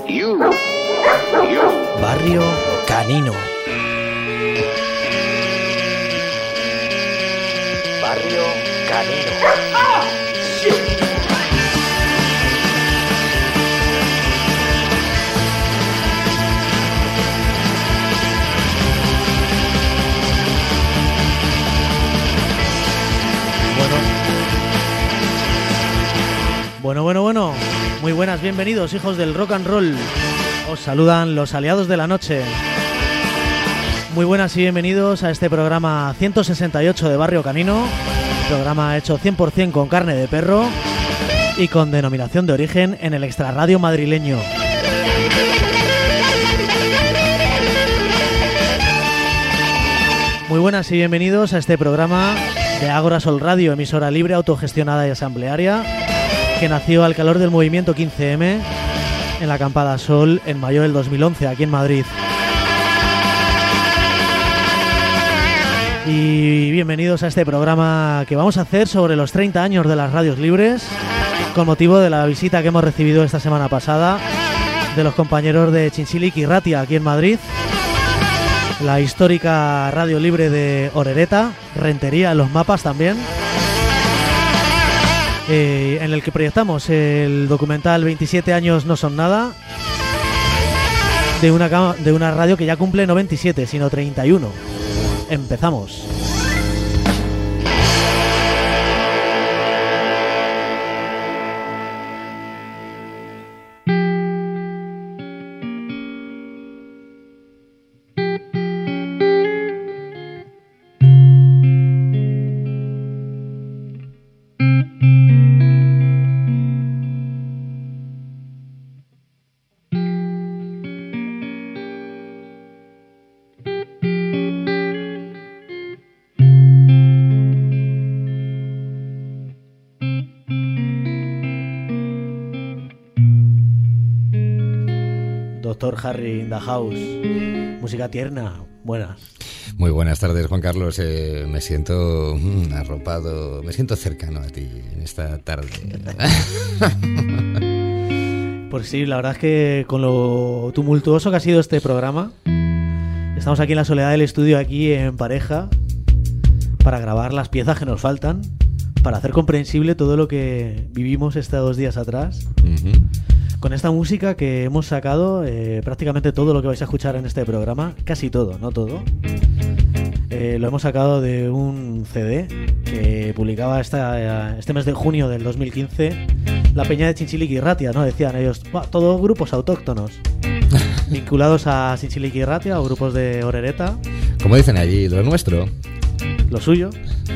Barrio Canino. Barrio Canino. Bueno. Muy buenas, bienvenidos, hijos del rock and roll. Os saludan los aliados de la noche. Muy buenas y bienvenidos a este programa 168 de Barrio Canino. Programa hecho 100% con carne de perro y con denominación de origen en el extrarradio madrileño. Muy buenas y bienvenidos a este programa de Ágora Sol Radio, emisora libre, autogestionada y asamblearia, que nació al calor del movimiento 15M en la Acampada Sol en mayo del 2011 aquí en Madrid. Y bienvenidos a este programa que vamos a hacer sobre los 30 años de las radios libres, con motivo de la visita que hemos recibido esta semana pasada de los compañeros de Chinchilic y Ratia aquí en Madrid, la histórica radio libre de Orereta, Rentería en los mapas también, en el que proyectamos el documental 27 años no son nada, de una radio que ya cumple no 27 sino 31. Empezamos. Doctor Harry in the house. Música tierna. Buenas. Muy buenas tardes, Juan Carlos. Me siento arropado, me siento cercano a ti en esta tarde. Pues sí, la verdad es que con lo tumultuoso que ha sido este programa, estamos aquí en la soledad del estudio, aquí en pareja, para grabar las piezas que nos faltan, para hacer comprensible todo lo que vivimos estos 2 días atrás. Con esta música que hemos sacado, prácticamente todo lo que vais a escuchar en este programa, casi todo, no todo, lo hemos sacado de un CD que publicaba este mes de junio del 2015 la peña de Chinchilic y Ratia, ¿no? Decían ellos, todos grupos autóctonos vinculados a Chinchilic y Ratia o grupos de Orereta. Como dicen allí, lo nuestro, lo suyo.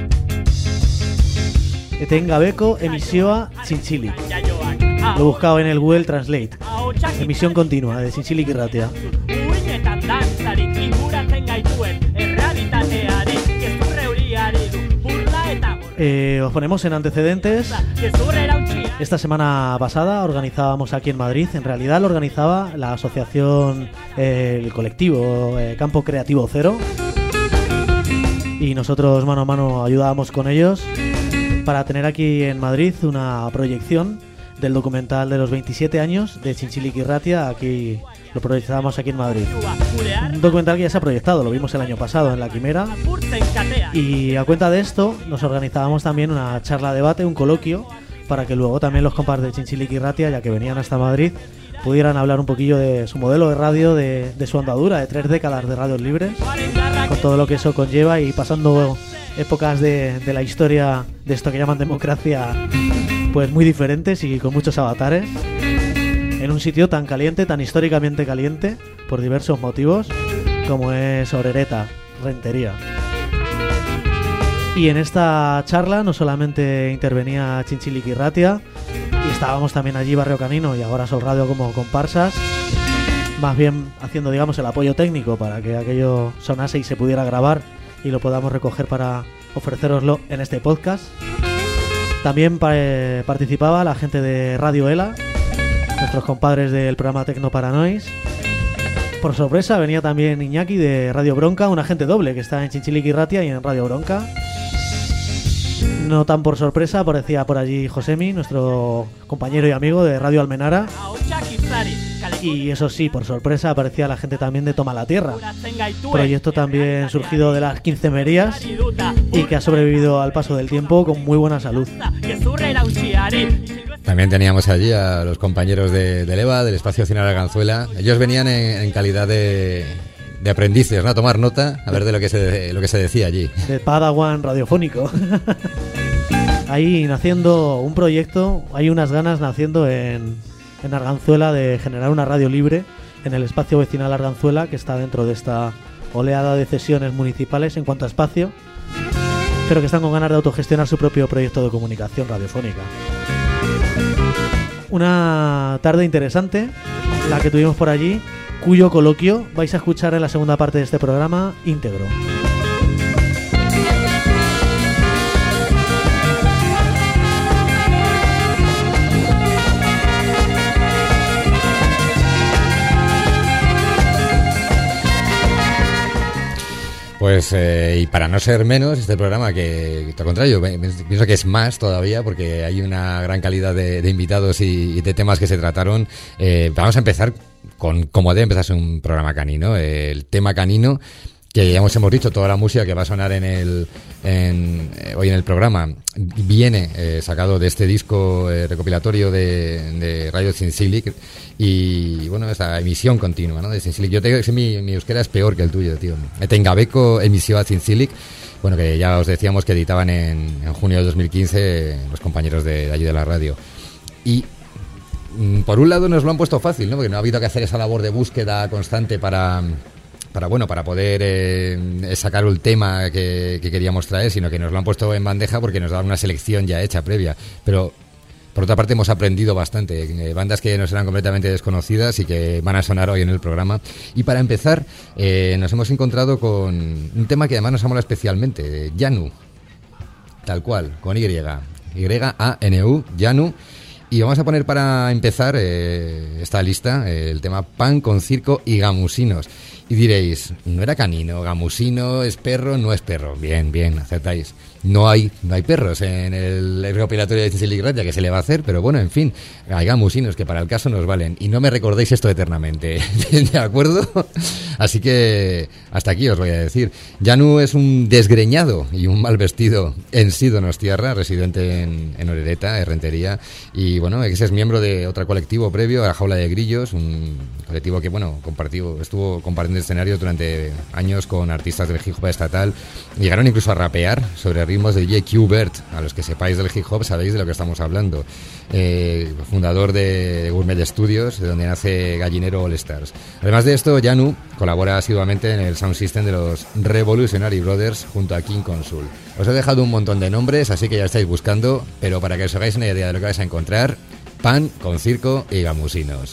Tenga beco emisioa Chinchilic. Lo he buscado en el Google Translate. Emisión continua de Chinchilic y Ratia. Os ponemos en antecedentes. Esta semana pasada organizábamos aquí en Madrid, en realidad lo organizaba la asociación, el colectivo Campo Creativo Cero, y nosotros mano a mano ayudábamos con ellos para tener aquí en Madrid una proyección del documental de los 27 años de Chinchilic y Ratia. Aquí lo proyectábamos aquí en Madrid. Un documental que ya se ha proyectado, lo vimos el año pasado en la Quimera. Y a cuenta de esto nos organizábamos también una charla debate, un coloquio, para que luego también los compas de Chinchilic y Ratia, ya que venían hasta Madrid, pudieran hablar un poquillo de su modelo de radio, de su andadura de 3 décadas de radios libres, con todo lo que eso conlleva, y pasando épocas de la historia de esto que llaman democracia, pues muy diferentes y con muchos avatares, en un sitio tan caliente, tan históricamente caliente, por diversos motivos, como es Orereta, Rentería. Y en esta charla no solamente intervenía Chinchilic y Ratia, y estábamos también allí Barrio Canino y Ágora Sol Radio como comparsas, más bien haciendo, digamos, el apoyo técnico para que aquello sonase y se pudiera grabar y lo podamos recoger para ofreceroslo en este podcast. También participaba la gente de Radio ELA, nuestros compadres del programa Tecno Paranois. Por sorpresa venía también Iñaki de Radio Bronca, un agente doble que está en Chinchilic y Ratia y en Radio Bronca. No tan por sorpresa aparecía por allí Josemi, nuestro compañero y amigo de Radio Almenara. Y eso sí, por sorpresa aparecía la gente también de Toma la Tierra, proyecto también surgido de las quincemerías y que ha sobrevivido al paso del tiempo con muy buena salud. También teníamos allí a los compañeros de EVA, del Espacio Cine Arganzuela. Ellos venían en calidad de aprendices, ¿no? A tomar nota, a ver de lo que se decía allí. De Padawan radiofónico. Ahí naciendo un proyecto, hay unas ganas naciendo en Arganzuela de generar una radio libre en el espacio vecinal Arganzuela, que está dentro de esta oleada de cesiones municipales en cuanto a espacio, pero que están con ganas de autogestionar su propio proyecto de comunicación radiofónica. Una tarde interesante la que tuvimos por allí, cuyo coloquio vais a escuchar en la segunda parte de este programa íntegro. Pues, y para no ser menos, este programa que, al contrario, pienso que es más todavía porque hay una gran calidad de invitados y de temas que se trataron. Vamos a empezar con como debe empezarse un programa canino, el tema canino, que ya hemos dicho, toda la música que va a sonar hoy en el programa viene sacado de este disco recopilatorio de Radio Zincilic y bueno, esta emisión continua, ¿no? De Zincilic. Yo te digo que mi euskera es peor que el tuyo, tío. Tengabeco emisión a Zincilic, bueno, que ya os decíamos que editaban en junio de 2015 los compañeros de allí de la radio. Y por un lado nos lo han puesto fácil, ¿no? Porque no ha habido que hacer esa labor de búsqueda constante para poder sacar el tema que queríamos traer, sino que nos lo han puesto en bandeja porque nos dan una selección ya hecha previa. Pero por otra parte hemos aprendido bastante, bandas que nos eran completamente desconocidas y que van a sonar hoy en el programa. Y para empezar, nos hemos encontrado con un tema que además nos ha molado especialmente, Yanu, tal cual, con Y-A-N-U, Yanu. Y vamos a poner para empezar esta lista el tema Pan con Circo y Gamusinos. Y diréis, ¿no era canino? ¿Gamusino es perro? No es perro. Bien, acertáis. No hay perros en el recopilatorio de Zincilic Radio, que se le va a hacer, pero bueno, en fin, hay gamusinos que para el caso nos valen. Y no me recordéis esto eternamente, ¿de acuerdo? Así que hasta aquí os voy a decir. Yanu es un desgreñado y un mal vestido en sí Donostiarra, residente en Orereta, Errentería, y bueno, ese es miembro de otro colectivo previo, a La Jaula de Grillos, un colectivo que, bueno, estuvo compartiendo escenarios durante años con artistas del hip hop estatal. Llegaron incluso a rapear sobre ritmos de J.Q. Bert. A los que sepáis del hip hop sabéis de lo que estamos hablando. Fundador de Gourmet Studios, de donde nace Gallinero All Stars. Además de esto, Yanu colabora asiduamente en el sound system de los Revolutionary Brothers junto a King Consul. Os he dejado un montón de nombres, así que ya estáis buscando, pero para que os hagáis una idea de lo que vais a encontrar, Pan con Circo y Gamusinos.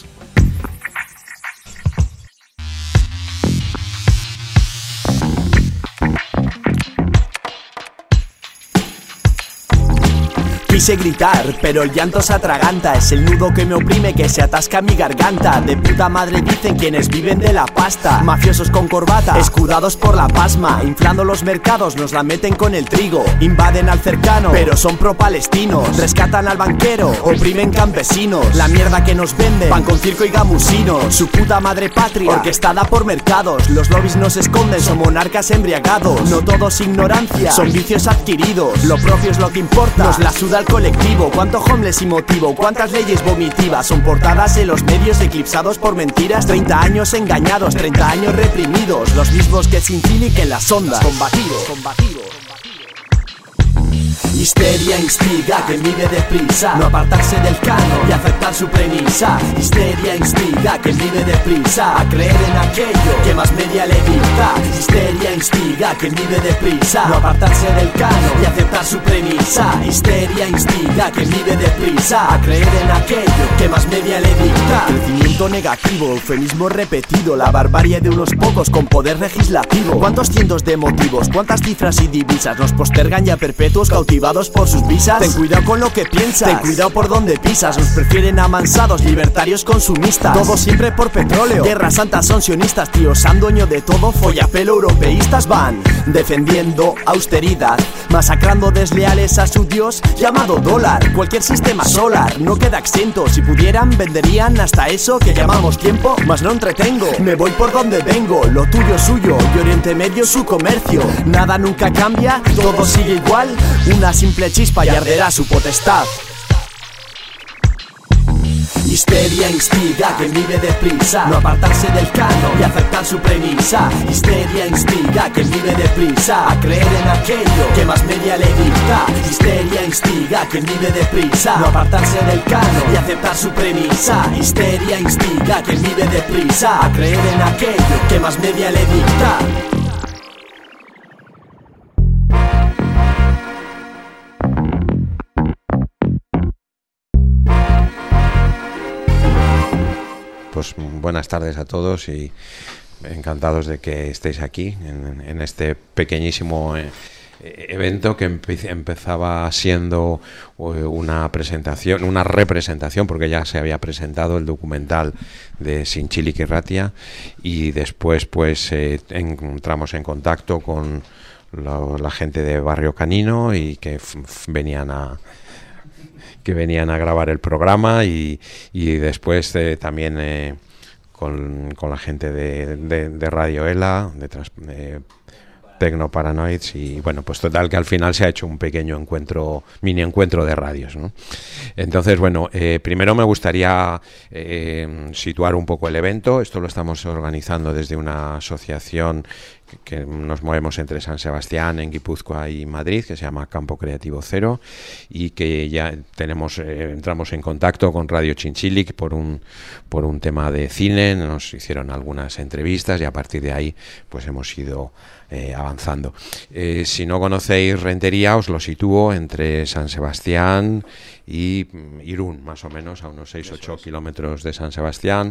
Quise gritar, pero el llanto se atraganta. Es el nudo que me oprime, que se atasca en mi garganta. De puta madre dicen quienes viven de la pasta. Mafiosos con corbata, escudados por la pasma. Inflando los mercados, nos la meten con el trigo. Invaden al cercano, pero son pro-palestinos. Rescatan al banquero, oprimen campesinos. La mierda que nos venden, Pan con Circo y Gamusinos. Su puta madre patria, orquestada por mercados. Los lobbies nos esconden, son monarcas embriagados. No todo es ignorancia, son vicios adquiridos. Lo propio es lo que importa, nos la suda el colectivo. Cuánto homeless y motivo, cuántas leyes vomitivas son portadas en los medios eclipsados por mentiras. 30 años engañados, 30 años reprimidos. Los mismos que Zincilic en las ondas. Combativo. Histeria instiga que vive deprisa, no apartarse del canon y aceptar su premisa. Histeria instiga que vive deprisa, a creer en aquello que más media le dicta. Histeria instiga que vive deprisa, no apartarse del canon y aceptar su premisa. Histeria instiga que vive deprisa, a creer en aquello que más media le dicta. Crecimiento negativo, eufemismo repetido, la barbarie de unos pocos con poder legislativo. ¿Cuántos cientos de motivos, cuántas cifras y divisas nos postergan ya perpetuos cautivos? motivados por sus visas. Ten cuidado con lo que piensas, ten cuidado por donde pisas. Nos prefieren amansados, libertarios consumistas. Todo siempre por petróleo, guerra santa son sionistas. Tíos, han dueño de todo, follapelo europeístas. Van defendiendo austeridad, masacrando desleales a su dios llamado dólar. Cualquier sistema solar no queda exento. Si pudieran venderían hasta eso que llamamos tiempo. Mas no entretengo, me voy por donde vengo. Lo tuyo es suyo y Oriente Medio su comercio. Nada nunca cambia, todo sigue igual. Una simple chispa y arderá su potestad. Histeria instiga a quien vive deprisa, no apartarse del canon y aceptar su premisa. Histeria instiga a quien vive deprisa, a creer en aquello que más media le dicta. Histeria instiga a quien vive deprisa, no apartarse del canon y aceptar su premisa. Histeria instiga a quien vive deprisa, a creer en aquello que más media le dicta. Pues buenas tardes a todos y encantados de que estéis aquí en este pequeñísimo evento que empezaba siendo una presentación, una representación, porque ya se había presentado el documental de Zintzilik Irratia, y después pues entramos en contacto con la gente de Barrio Canino y que venían a grabar el programa y después también con la gente de Radio ELA, de Tecnoparanoids, y bueno, pues total que al final se ha hecho un pequeño mini encuentro de radios, ¿no? Entonces, bueno, primero me gustaría situar un poco el evento. Esto lo estamos organizando desde una asociación que nos movemos entre San Sebastián, en Guipúzcoa y Madrid, que se llama Campo Creativo Cero, y que ya entramos en contacto con Radio Zintzilik por un tema de cine. Nos hicieron algunas entrevistas y a partir de ahí pues hemos ido avanzando. Si no conocéis Rentería, os lo sitúo entre San Sebastián y Irún, más o menos, a unos 6-8 kilómetros de San Sebastián.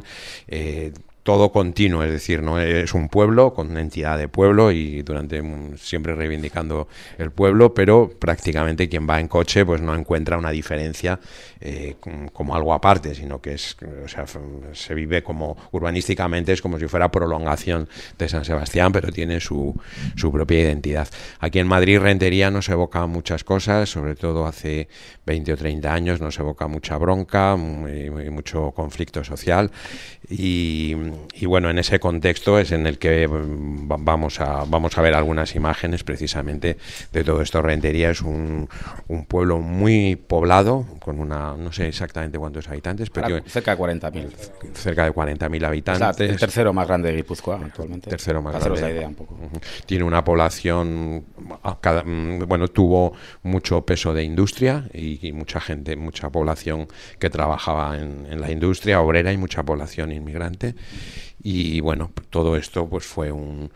Todo continuo, es decir, no es un pueblo con entidad de pueblo y siempre reivindicando el pueblo, pero prácticamente quien va en coche pues no encuentra una diferencia como algo aparte, sino que se vive como urbanísticamente, es como si fuera prolongación de San Sebastián, pero tiene su propia identidad. Aquí en Madrid Rentería nos evoca muchas cosas, sobre todo hace 20 o 30 años nos evoca mucha bronca, mucho conflicto social y bueno, en ese contexto es en el que vamos a ver algunas imágenes precisamente de todo esto. Rentería es un pueblo muy poblado, con no sé exactamente cuántos habitantes, pero cerca de 40.000. Cerca de 40.000 habitantes. El tercero más grande de Guipúzcoa actualmente. Tercero más grande. La idea un poco. Tiene una población, tuvo mucho peso de industria y mucha gente, mucha población que trabajaba en la industria obrera y mucha población inmigrante. Y bueno, todo esto pues fue un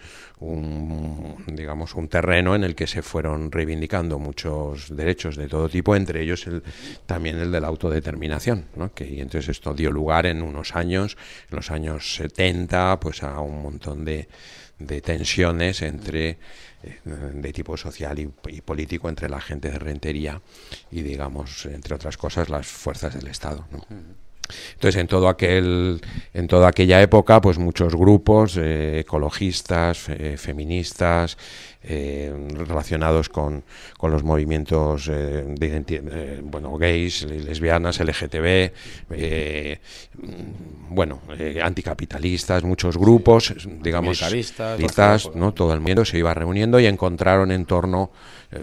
terreno en el que se fueron reivindicando muchos derechos de todo tipo, entre ellos también el de la autodeterminación, ¿no? Y entonces esto dio lugar en los años 70, pues a un montón de tensiones de tipo social y político entre la gente de Rentería y, digamos, entre otras cosas, las fuerzas del Estado, ¿no? Entonces, en toda aquella época, pues muchos grupos ecologistas, feministas, relacionados con los movimientos de identidad, gays, lesbianas, LGTB, anticapitalistas, muchos grupos, digamos, ¿no? Todo el mundo se iba reuniendo y encontraron en torno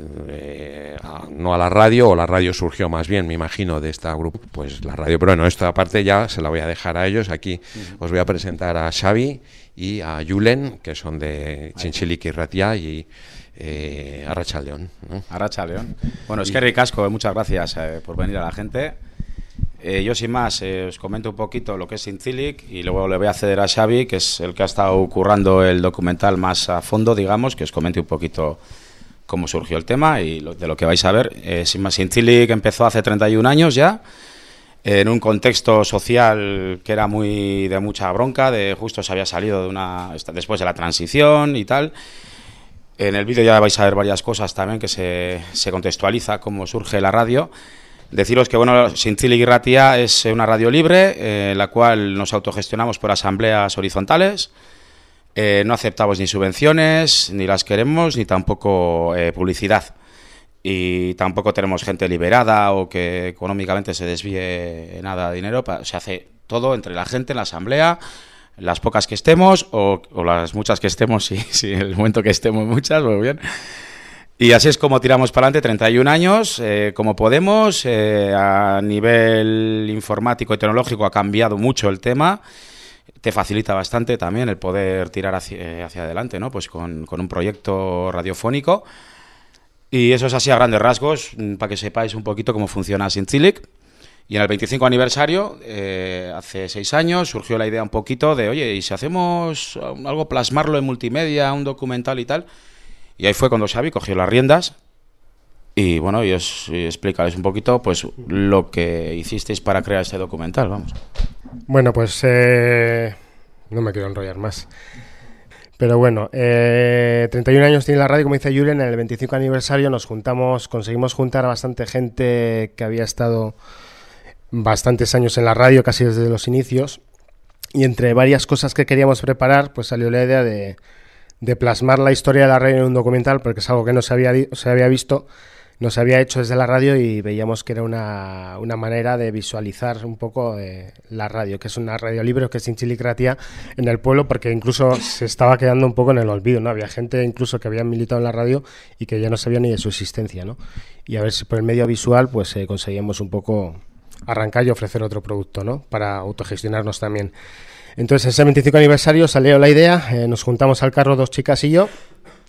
no a la radio, o la radio surgió más bien, me imagino, de este grupo, pues la radio, pero bueno, esta parte ya se la voy a dejar a ellos. Aquí os voy a presentar a Xavi y a Julen, que son de Zintzilik Irratia, y Arratsaldeon, ¿no? Arratsaldeon. Bueno, es que ricasco, muchas gracias por venir a la gente. Yo sin más os comento un poquito lo que es Zintzilik y luego le voy a ceder a Xavi, que es el que ha estado currando el documental más a fondo, digamos, que os comente un poquito cómo surgió el tema y de lo que vais a ver. Sin más, Zintzilik empezó hace 31 años ya, en un contexto social que era de mucha bronca, justo se había salido después de la transición y tal. En el vídeo ya vais a ver varias cosas también que se contextualiza cómo surge la radio. Deciros que bueno, Zintzilik Irratia es una radio libre, la cual nos autogestionamos por asambleas horizontales. No aceptamos ni subvenciones, ni las queremos, ni tampoco publicidad. Y tampoco tenemos gente liberada o que económicamente se desvíe nada de dinero. Se hace todo entre la gente en la asamblea, las pocas que estemos o las muchas que estemos, si en el momento que estemos muchas, muy bien. Y así es como tiramos para adelante 31 años, como podemos. A nivel informático y tecnológico ha cambiado mucho el tema. Te facilita bastante también el poder tirar hacia adelante, ¿no? Pues con un proyecto radiofónico. Y eso es así a grandes rasgos, para que sepáis un poquito cómo funciona Zintzilik. Y en el 25 aniversario, hace 6 años, surgió la idea un poquito de, oye, ¿y si hacemos algo, plasmarlo en multimedia, un documental y tal? Y ahí fue cuando Xavi cogió las riendas y, bueno, y explicarles un poquito, pues, lo que hicisteis para crear este documental, vamos. Bueno, pues, no me quiero enrollar más. Pero bueno, 31 años tiene la radio, como dice Julen. En el 25 aniversario conseguimos juntar a bastante gente que había estado bastantes años en la radio, casi desde los inicios, y entre varias cosas que queríamos preparar, pues salió la idea de plasmar la historia de la radio en un documental, porque es algo que no se había visto, no se había hecho desde la radio, y veíamos que era una manera de visualizar un poco la radio, que es una radio libre, que es Zintzilik Irratia en el pueblo, porque incluso se estaba quedando un poco en el olvido, ¿no? Había gente incluso que había militado en la radio y que ya no sabía ni de su existencia, ¿no? Y a ver si por el medio visual pues conseguíamos un poco arrancar y ofrecer otro producto, ¿no? Para autogestionarnos también. Entonces, ese 25 aniversario salió la idea, nos juntamos al carro 2 chicas y yo,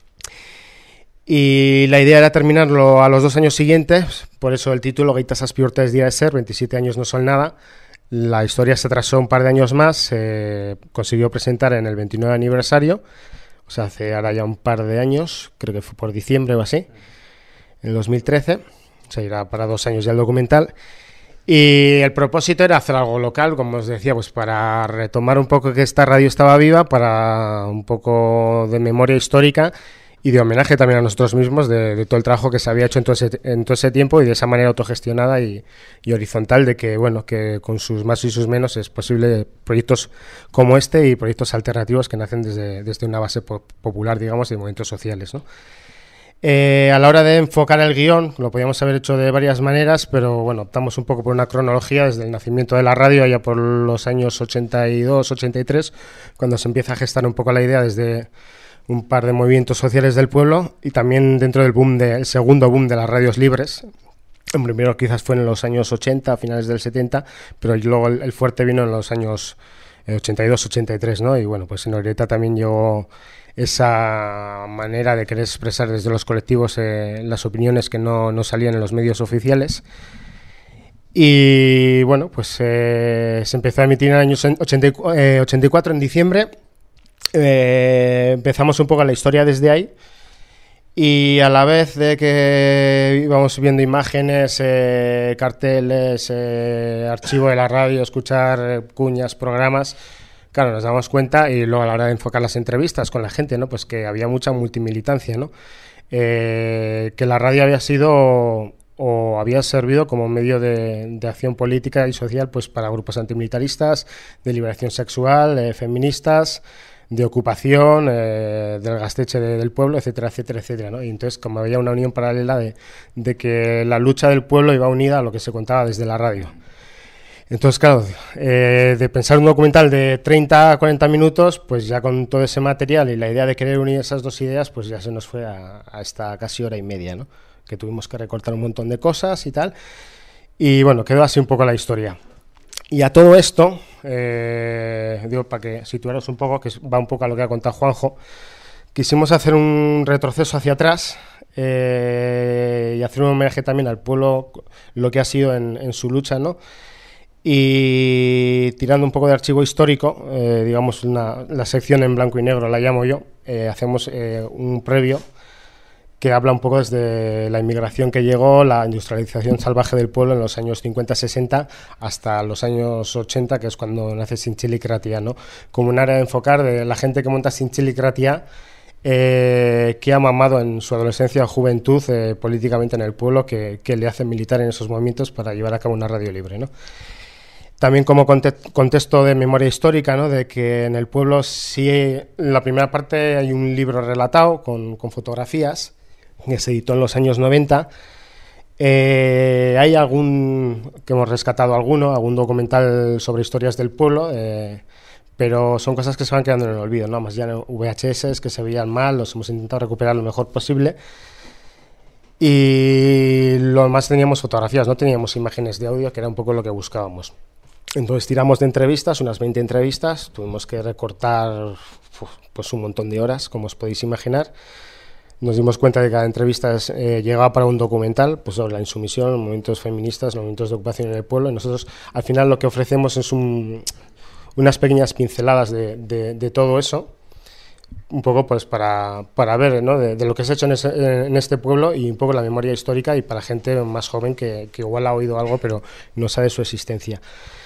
y la idea era terminarlo a los 2 años siguientes, por eso el título, Gaitas Aspiurtes Día de Ser, 27 años no son nada. La historia se atrasó un par de años más, se consiguió presentar en el 29 aniversario, o sea, hace ahora ya un par de años, creo que fue por diciembre o así, en el 2013, o sea, irá para 2 años ya el documental. Y el propósito era hacer algo local, como os decía, pues para retomar un poco que esta radio estaba viva, para un poco de memoria histórica y de homenaje también a nosotros mismos de todo el trabajo que se había hecho en todo ese tiempo, y de esa manera autogestionada y horizontal, de que, bueno, que con sus más y sus menos es posible proyectos como este y proyectos alternativos que nacen desde una base popular, digamos, y de movimientos sociales, ¿no? A la hora de enfocar el guión, lo podíamos haber hecho de varias maneras, pero bueno, optamos un poco por una cronología desde el nacimiento de la radio, allá por los años 82, 83, cuando se empieza a gestar un poco la idea desde un par de movimientos sociales del pueblo, y también dentro del segundo boom de las radios libres. El primero quizás fue en los años 80, a finales del 70, pero luego el fuerte vino en los años 82, 83, ¿no? Y bueno, pues en Orieta también llegó esa manera de querer expresar desde los colectivos las opiniones que no salían en los medios oficiales. Y bueno, pues se empezó a emitir en el año 84, en diciembre. Empezamos un poco la historia desde ahí, y a la vez de que íbamos viendo imágenes, carteles, archivo de la radio, escuchar cuñas, programas, claro, nos damos cuenta, y luego a la hora de enfocar las entrevistas con la gente, ¿no? Pues que había mucha multimilitancia, ¿no? Que la radio había sido o había servido como medio de acción política y social, pues para grupos antimilitaristas, de liberación sexual, feministas, de ocupación, del gasteche del pueblo, etcétera, etcétera, etcétera, ¿no? Y entonces, como había una unión paralela de que la lucha del pueblo iba unida a lo que se contaba desde la radio. Entonces, claro, de pensar un documental de 30 a 40 minutos, pues ya con todo ese material y la idea de querer unir esas dos ideas, pues ya se nos fue a esta casi hora y media, ¿no? Que tuvimos que recortar un montón de cosas y tal. Y bueno, quedó así un poco la historia. Y a todo esto, digo, para que situaros un poco, que va un poco a lo que ha contado Juanjo, quisimos hacer un retroceso hacia atrás y hacer un homenaje también al pueblo, lo que ha sido en su lucha, ¿no? Y tirando un poco de archivo histórico, digamos la sección en blanco y negro la llamo yo, hacemos un previo que habla un poco desde la inmigración que llegó, la industrialización salvaje del pueblo en los años 50-60 hasta los años 80, que es cuando nace Zintzilik Irratia, ¿no? Como un área de enfocar de la gente que monta Zintzilik Irratia, que ha mamado en su adolescencia o juventud políticamente en el pueblo, que le hacen militar en esos momentos para llevar a cabo una radio libre, ¿no? También como contexto de memoria histórica, ¿no? De que en el pueblo sí, en la primera parte hay un libro relatado con fotografías que se editó en los años 90. Hay algún, que hemos rescatado algún documental sobre historias del pueblo, pero son cosas que se van quedando en el olvido, ¿no? Más ya en VHS que se veían mal, los hemos intentado recuperar lo mejor posible. Y lo más teníamos fotografías, no teníamos imágenes de audio, que era un poco lo que buscábamos. Entonces tiramos de entrevistas, unas 20 entrevistas, tuvimos que recortar pues un montón de horas, como os podéis imaginar. Nos dimos cuenta de que cada entrevista llegaba para un documental, pues sobre la insumisión, los movimientos feministas, los movimientos de ocupación en el pueblo. Y nosotros al final lo que ofrecemos es unas pequeñas pinceladas de todo eso, un poco pues para ver, ¿no? de lo que se ha hecho en este pueblo, y un poco la memoria histórica, y para gente más joven que igual ha oído algo pero no sabe su existencia.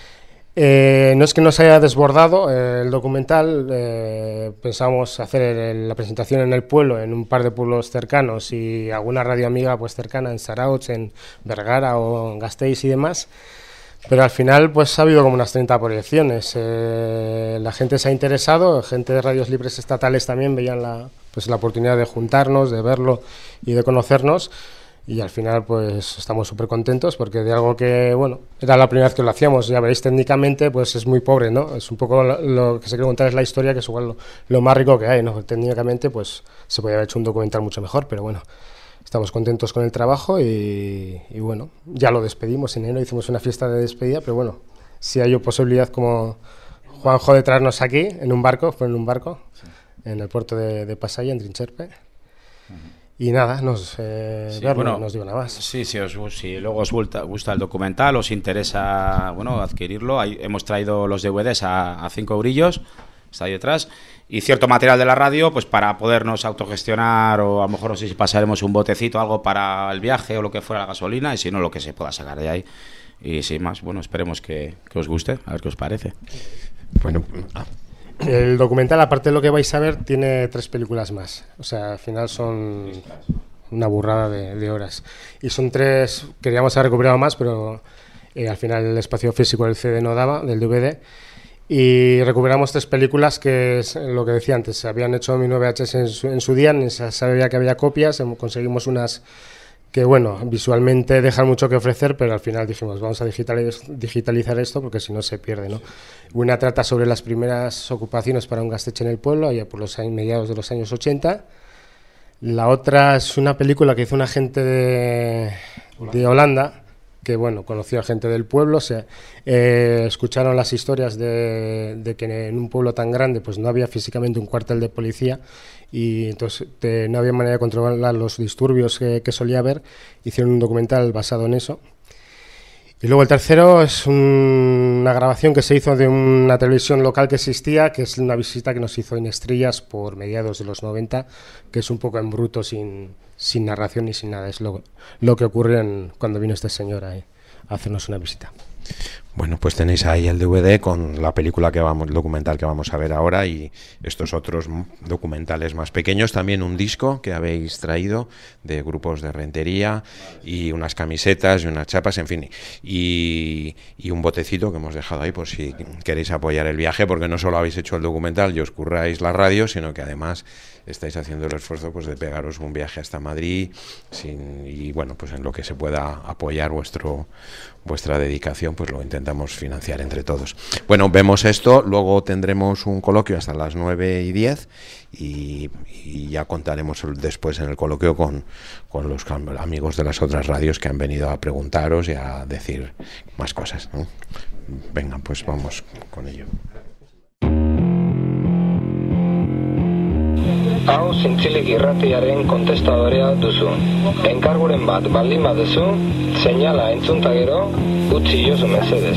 No es que nos haya desbordado el documental, pensamos hacer la presentación en el pueblo, en un par de pueblos cercanos, y alguna radio amiga pues cercana en Zarautz, en Vergara o en Gasteiz y demás, pero al final pues ha habido como unas 30 proyecciones. La gente se ha interesado, gente de radios libres estatales también veían la oportunidad de juntarnos, de verlo y de conocernos. Y al final pues estamos súper contentos, porque de algo que, bueno, era la primera vez que lo hacíamos, ya veréis, técnicamente pues es muy pobre, ¿no? Es un poco lo que se quiere contar es la historia, que es igual lo más rico que hay, ¿no? Técnicamente pues se podría haber hecho un documental mucho mejor, pero bueno, estamos contentos con el trabajo y bueno, ya lo despedimos en enero, hicimos una fiesta de despedida, pero bueno, si hay posibilidad como Juanjo de traernos aquí en un barco, sí, en el puerto de Pasaya, en Trincherpe. Y nada, nos digo nada más. Sí, si luego os gusta el documental, os interesa adquirirlo, hemos traído los DVDs a 5 eurillos, está ahí detrás, y cierto material de la radio pues para podernos autogestionar, o a lo mejor no sé si pasaremos un botecito, algo para el viaje o lo que fuera, la gasolina, y si no, lo que se pueda sacar de ahí. Y sin más, esperemos que os guste, a ver qué os parece. Bueno, el documental, aparte de lo que vais a ver, tiene 3 películas más. O sea, al final son una burrada de horas. Y son 3, queríamos haber recuperado más, pero al final el espacio físico del CD no daba, del DVD. Y recuperamos 3 películas que es lo que decía antes, se habían hecho en 9VHS en su día, sabía que había copias, conseguimos unas que, bueno, visualmente dejan mucho que ofrecer, pero al final dijimos, vamos a digitalizar esto, porque si no se pierde, ¿no? Una trata sobre las primeras ocupaciones para un Gaztetxe en el pueblo, allá por los mediados de los años 80. La otra es una película que hizo una gente de Holanda, que, bueno, conoció a gente del pueblo, escucharon las historias de que en un pueblo tan grande pues no había físicamente un cuartel de policía, y entonces no había manera de controlar los disturbios que solía haber. Hicieron un documental basado en eso. Y luego el tercero es una grabación que se hizo de una televisión local que existía, que es una visita que nos hizo Inestrillas por mediados de los 90, que es un poco en bruto, sin narración ni sin nada. Es lo que ocurrió cuando vino este señor a hacernos una visita. Bueno, pues tenéis ahí el DVD con la película el documental que vamos a ver ahora, y estos otros documentales más pequeños, también un disco que habéis traído de grupos de rentería, y unas camisetas y unas chapas, en fin, y un botecito que hemos dejado ahí por si queréis apoyar el viaje, porque no solo habéis hecho el documental y os curráis la radio, sino que además estáis haciendo el esfuerzo pues de pegaros un viaje hasta Madrid, y bueno, pues en lo que se pueda apoyar vuestra dedicación, pues lo intentamos financiar entre todos. Bueno, vemos esto, luego tendremos un coloquio hasta las 9:10 y ya contaremos después en el coloquio con los amigos de las otras radios que han venido a preguntaros y a decir más cosas, ¿no? Venga, pues vamos con ello. Hau Zintzilik irratiaren kontestadorea duzu. Enkarguren bat baldin baduzu, seinala entzunta gero, utzi jozu mesedez.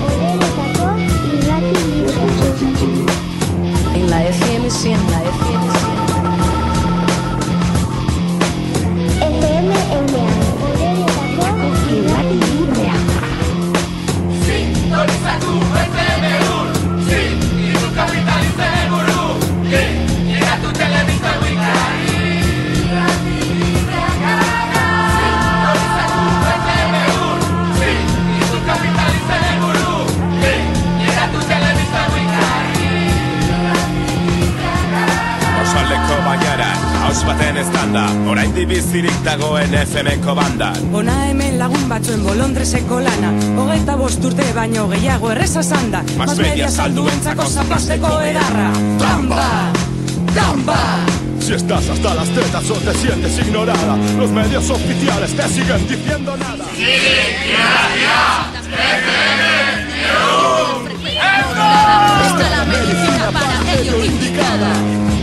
En la FM 100, la FM baten eztanda, orain dibizirik dagoen FM-ko bandan. Ona hemen lagun batzuen bolondreseko lana, 25 urte baino gehiago erreza zanda. Mas media salduentzako zapasteko edarra. Trampa, trampa. Si estás hasta las tetas o te sientes ignorada, los medios oficiales te siguen diciendo nada. Está la medicina para ello indicada.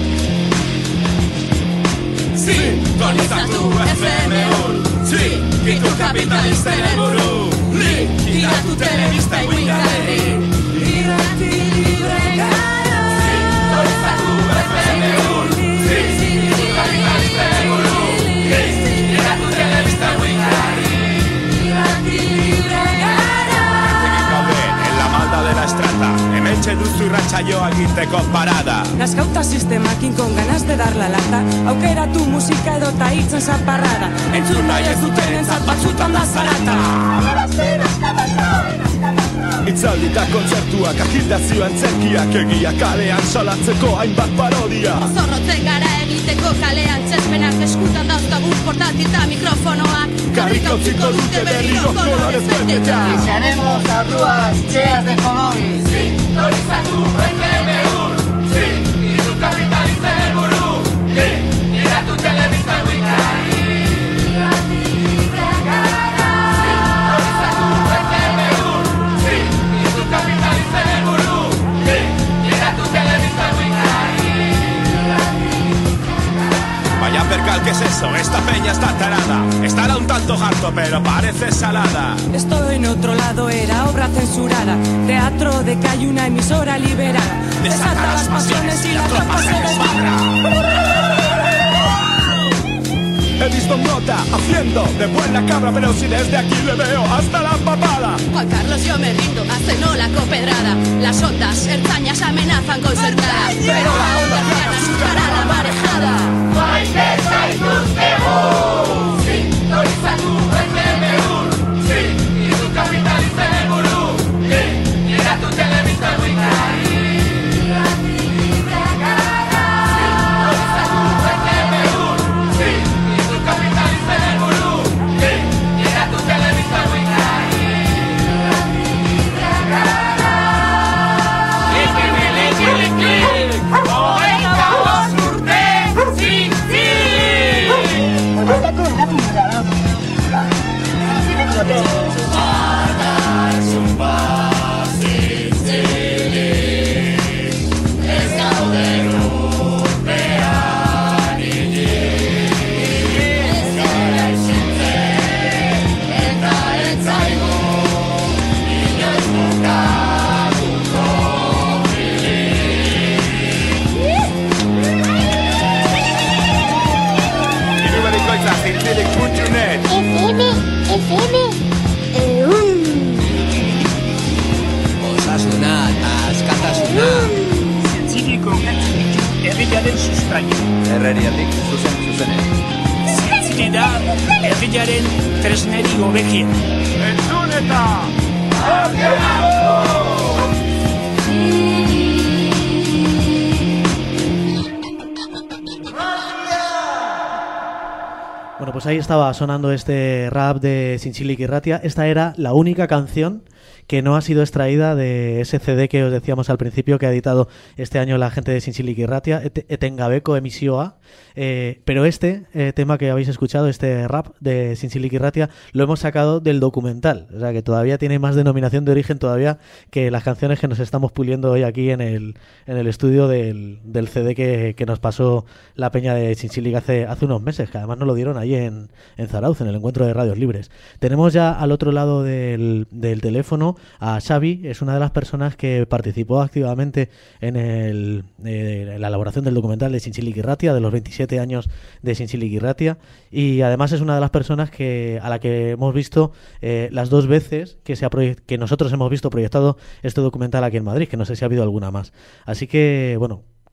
Sintoniza tu FM UR, sí, y tu capitalista en el burú. Liquida tu televista y Wingarri. Irrati libre gara. Sintoniza tu FM UR, sí, y tu capitalista en el burú. Liquida tu televista y Wingarri. Irrati libre gara. En la malda de la estrata, hementxe duzu irratsaioa egiteko parada. Nazkauta sistemakin con ganas de dar la lata, aukeratu musika edota hitzen zaparrada. Entzun nahi ez duten entzat batzutan da zarata. Itzaldita kontzertuak, agitazioan zerkiak, egia kalean salatzeko hainbat parodia. Zorrotzen gara egiteko kalean txespenak, eskutan dauzkagun portatita mikrofonoak. Karrikautziko dute berriro kolorez beteta. Izaremos arruas cheas de colores. Sintoniza tu FM UR, sí, y tu capitalista en el burú. Mira tu televista en Wingarri. Irrati libre gara. Sintoniza tu FM UR, sí, y tu capitalista en el burú. Mira tu televista en Wingarri. Vaya percal, ¿qué es eso? Esta peña está tarada. Estará un tanto harto, pero parece salada. Esto en otro lado era obra censurada, teatro de que hay una emisora liberada. Desata las pasiones y la tropa se desmadra. He visto un nota haciendo de buena cabra, pero si desde aquí le veo hasta la papada. Juan Carlos, yo me rindo, hacen la copedrada. Las ondas erzañas amenazan con ser nada, pero la onda arciana superará la marejada. Maite zaituztegu, sintoniza tu FM UR, sí, y tu capitalista en el burú. Mira tu televista en Wingarri. Irrati libre gara. Sintoniza tu FM UR, sí, y tu capitalista en el burú. Mira tu televista en Wingarri. Irrati libre gara. Likimi, likimi, hogeita bost urte zintzilik. Ez gaude urpean inik. Ez gara isiltzen eta ez zaigu inoiz bukatuko Iruberikoitza zintzilik.net. FM EUN. Osasuna, askatasuna. Zintziliko gatzen ditu herriaren sustraia. Herreriatik zuzenean. Zintzile da herriaren tresneri hobekien. Entzun eta Bueno, pues ahí estaba sonando este rap de Zintzilik Irratia. Esta era la única canción que no ha sido extraída de ese CD que os decíamos al principio que ha editado este año la gente de Zintzilik Irratia, Etengabeko Emisioa. Pero este tema que habéis escuchado, este rap de Zintzilik Irratia, lo hemos sacado del documental. O sea que todavía tiene más denominación de origen todavía que las canciones que nos estamos puliendo hoy aquí en el estudio del CD que nos pasó la peña de Zintzilik hace unos meses, que además nos lo dieron ahí en Zarauz, en el encuentro de radios libres. Tenemos ya al otro lado del teléfono a Xavi, es una de las personas que participó activamente en la elaboración del documental de Zintzilik Irratia, de los 27 años de Zintzilik Irratia, y además es una de las personas a la que hemos visto las dos veces que nosotros hemos visto proyectado este documental aquí en Madrid, que no sé si ha habido alguna más. Así que, bueno,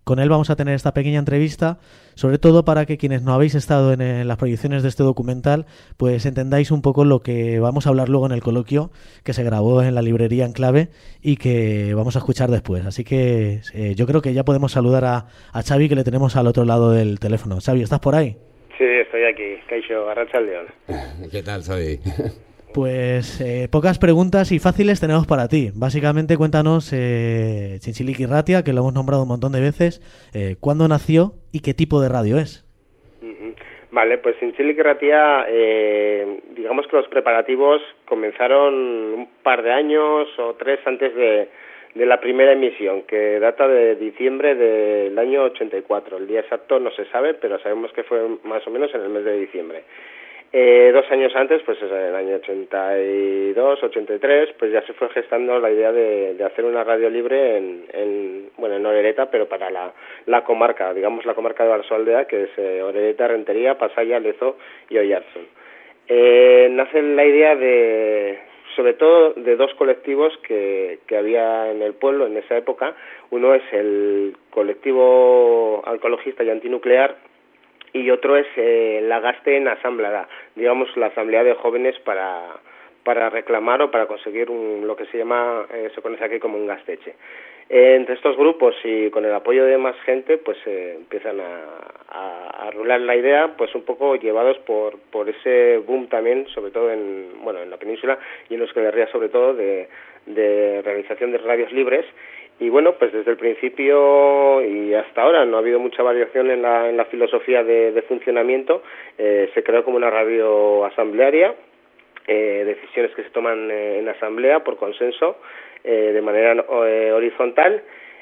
con él vamos a tener esta pequeña entrevista, sobre todo para que quienes no habéis estado en las proyecciones de este documental, pues entendáis un poco lo que vamos a hablar luego en el coloquio que se grabó en la librería Enclave y que vamos a escuchar después. Así que yo creo que ya podemos saludar a Xavi, que le tenemos al otro lado del teléfono. Xavi, ¿estás por ahí? Sí, estoy aquí. Kaixo, arratsaldeon. ¿Qué tal, Xavi? Pues pocas preguntas y fáciles tenemos para ti. Básicamente cuéntanos, Zintzilik Irratia, que lo hemos nombrado un montón de veces, ¿cuándo nació y qué tipo de radio es? Vale, pues Zintzilik Irratia, digamos que los preparativos comenzaron un par de años o 3 antes de la primera emisión, que data de diciembre del año 84. El día exacto no se sabe, pero sabemos que fue más o menos en el mes de diciembre. 2 años antes, pues en el año 82, 83, pues ya se fue gestando la idea de hacer una radio libre en Orereta, pero para la comarca, digamos la comarca de Oarsoaldea, que es Orereta, Rentería, Pasaia, Lezo y Oiartzun. Nace la idea sobre todo de 2 colectivos que había en el pueblo en esa época. Uno es el colectivo alcologista y antinuclear, y otro es la Gazteen Asamblea, digamos la asamblea de jóvenes para reclamar o para conseguir lo que se conoce aquí como un gasteche. Entre estos grupos y con el apoyo de más gente, pues empiezan a rular la idea, pues un poco llevados por ese boom también, sobre todo en la península y en Euskal Herria, sobre todo de realización de radios libres. Y bueno, pues desde el principio y hasta ahora no ha habido mucha variación en la filosofía de funcionamiento. Se creó como una radio asamblearia, decisiones que se toman en asamblea por consenso, de manera horizontal.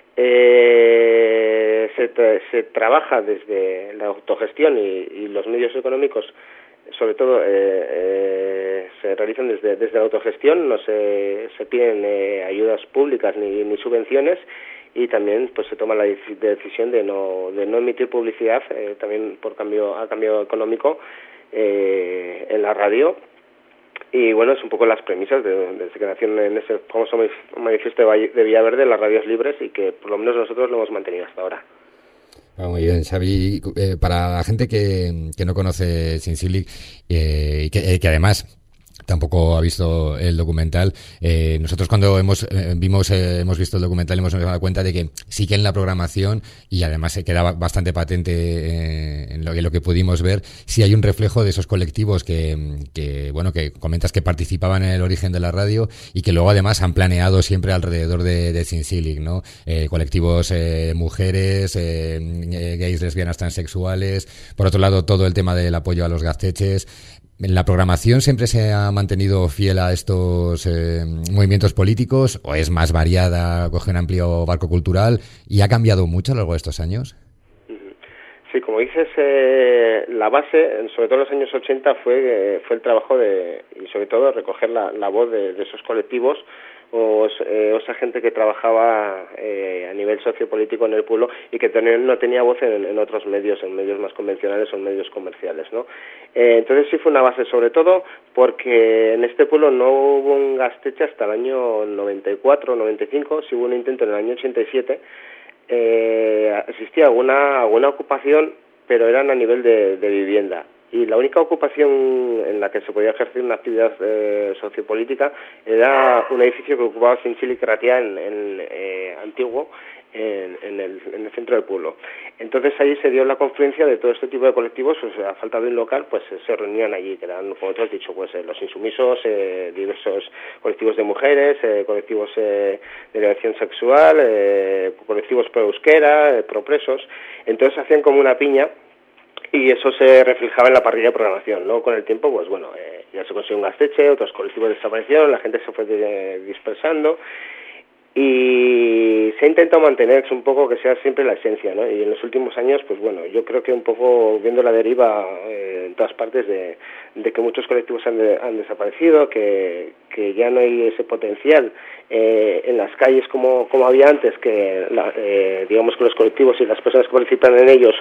Se trabaja desde la autogestión y los medios económicos, sobre todo se realizan desde la autogestión, no se piden ayudas públicas ni subvenciones, y también pues se toma la decisión de no emitir publicidad, también a cambio económico, en la radio. Y bueno, es un poco las premisas desde que nació en ese famoso manifiesto de Villaverde, las radios libres, y que por lo menos nosotros lo hemos mantenido hasta ahora. Muy bien, Xavi. Para la gente que no conoce Zintzilik y que además tampoco ha visto el documental, nosotros cuando hemos visto el documental hemos dado cuenta de que sí que en la programación, y además se queda bastante patente en lo que pudimos ver, sí hay un reflejo de esos colectivos que comentas que participaban en el origen de la radio y que luego además han planeado siempre alrededor de Zintzilik, ¿no? Colectivos mujeres, gays, lesbianas, transexuales. Por otro lado, todo el tema del apoyo a los gazteches. ¿La programación siempre se ha mantenido fiel a estos movimientos políticos, o es más variada, coge un amplio barco cultural y ha cambiado mucho a lo largo de estos años? Sí, como dices, la base, sobre todo en los años 80, fue el trabajo y sobre todo recoger la voz de esos colectivos o esa gente que trabajaba a nivel sociopolítico en el pueblo y que no tenía voz en otros medios, en medios más convencionales o en medios comerciales, ¿no? Entonces sí fue una base, sobre todo porque en este pueblo no hubo un gasteche hasta el año 94, 95, sí hubo un intento en el año 87. Existía alguna ocupación, pero eran a nivel de vivienda. Y la única ocupación en la que se podía ejercer una actividad sociopolítica era un edificio que ocupaba Zintzilik Irratia antiguo, en el centro del pueblo. Entonces ahí se dio la confluencia de todo este tipo de colectivos, pues a falta de un local, pues se reunían allí, que eran, como tú has dicho, pues los insumisos, diversos colectivos de mujeres, colectivos de liberación sexual, colectivos pro euskera, pro presos. Entonces hacían como una piña, y eso se reflejaba en la parrilla de programación. Luego con el tiempo, pues bueno, ya se consiguió un gasteche, otros colectivos desaparecieron, la gente se fue dispersando, y se ha intentado mantener un poco que sea siempre la esencia, ¿no? Y en los últimos años, pues bueno, yo creo que un poco viendo la deriva en todas partes de que muchos colectivos han desaparecido, que ya no hay ese potencial en las calles como había antes, que digamos que los colectivos y las personas que participan en ellos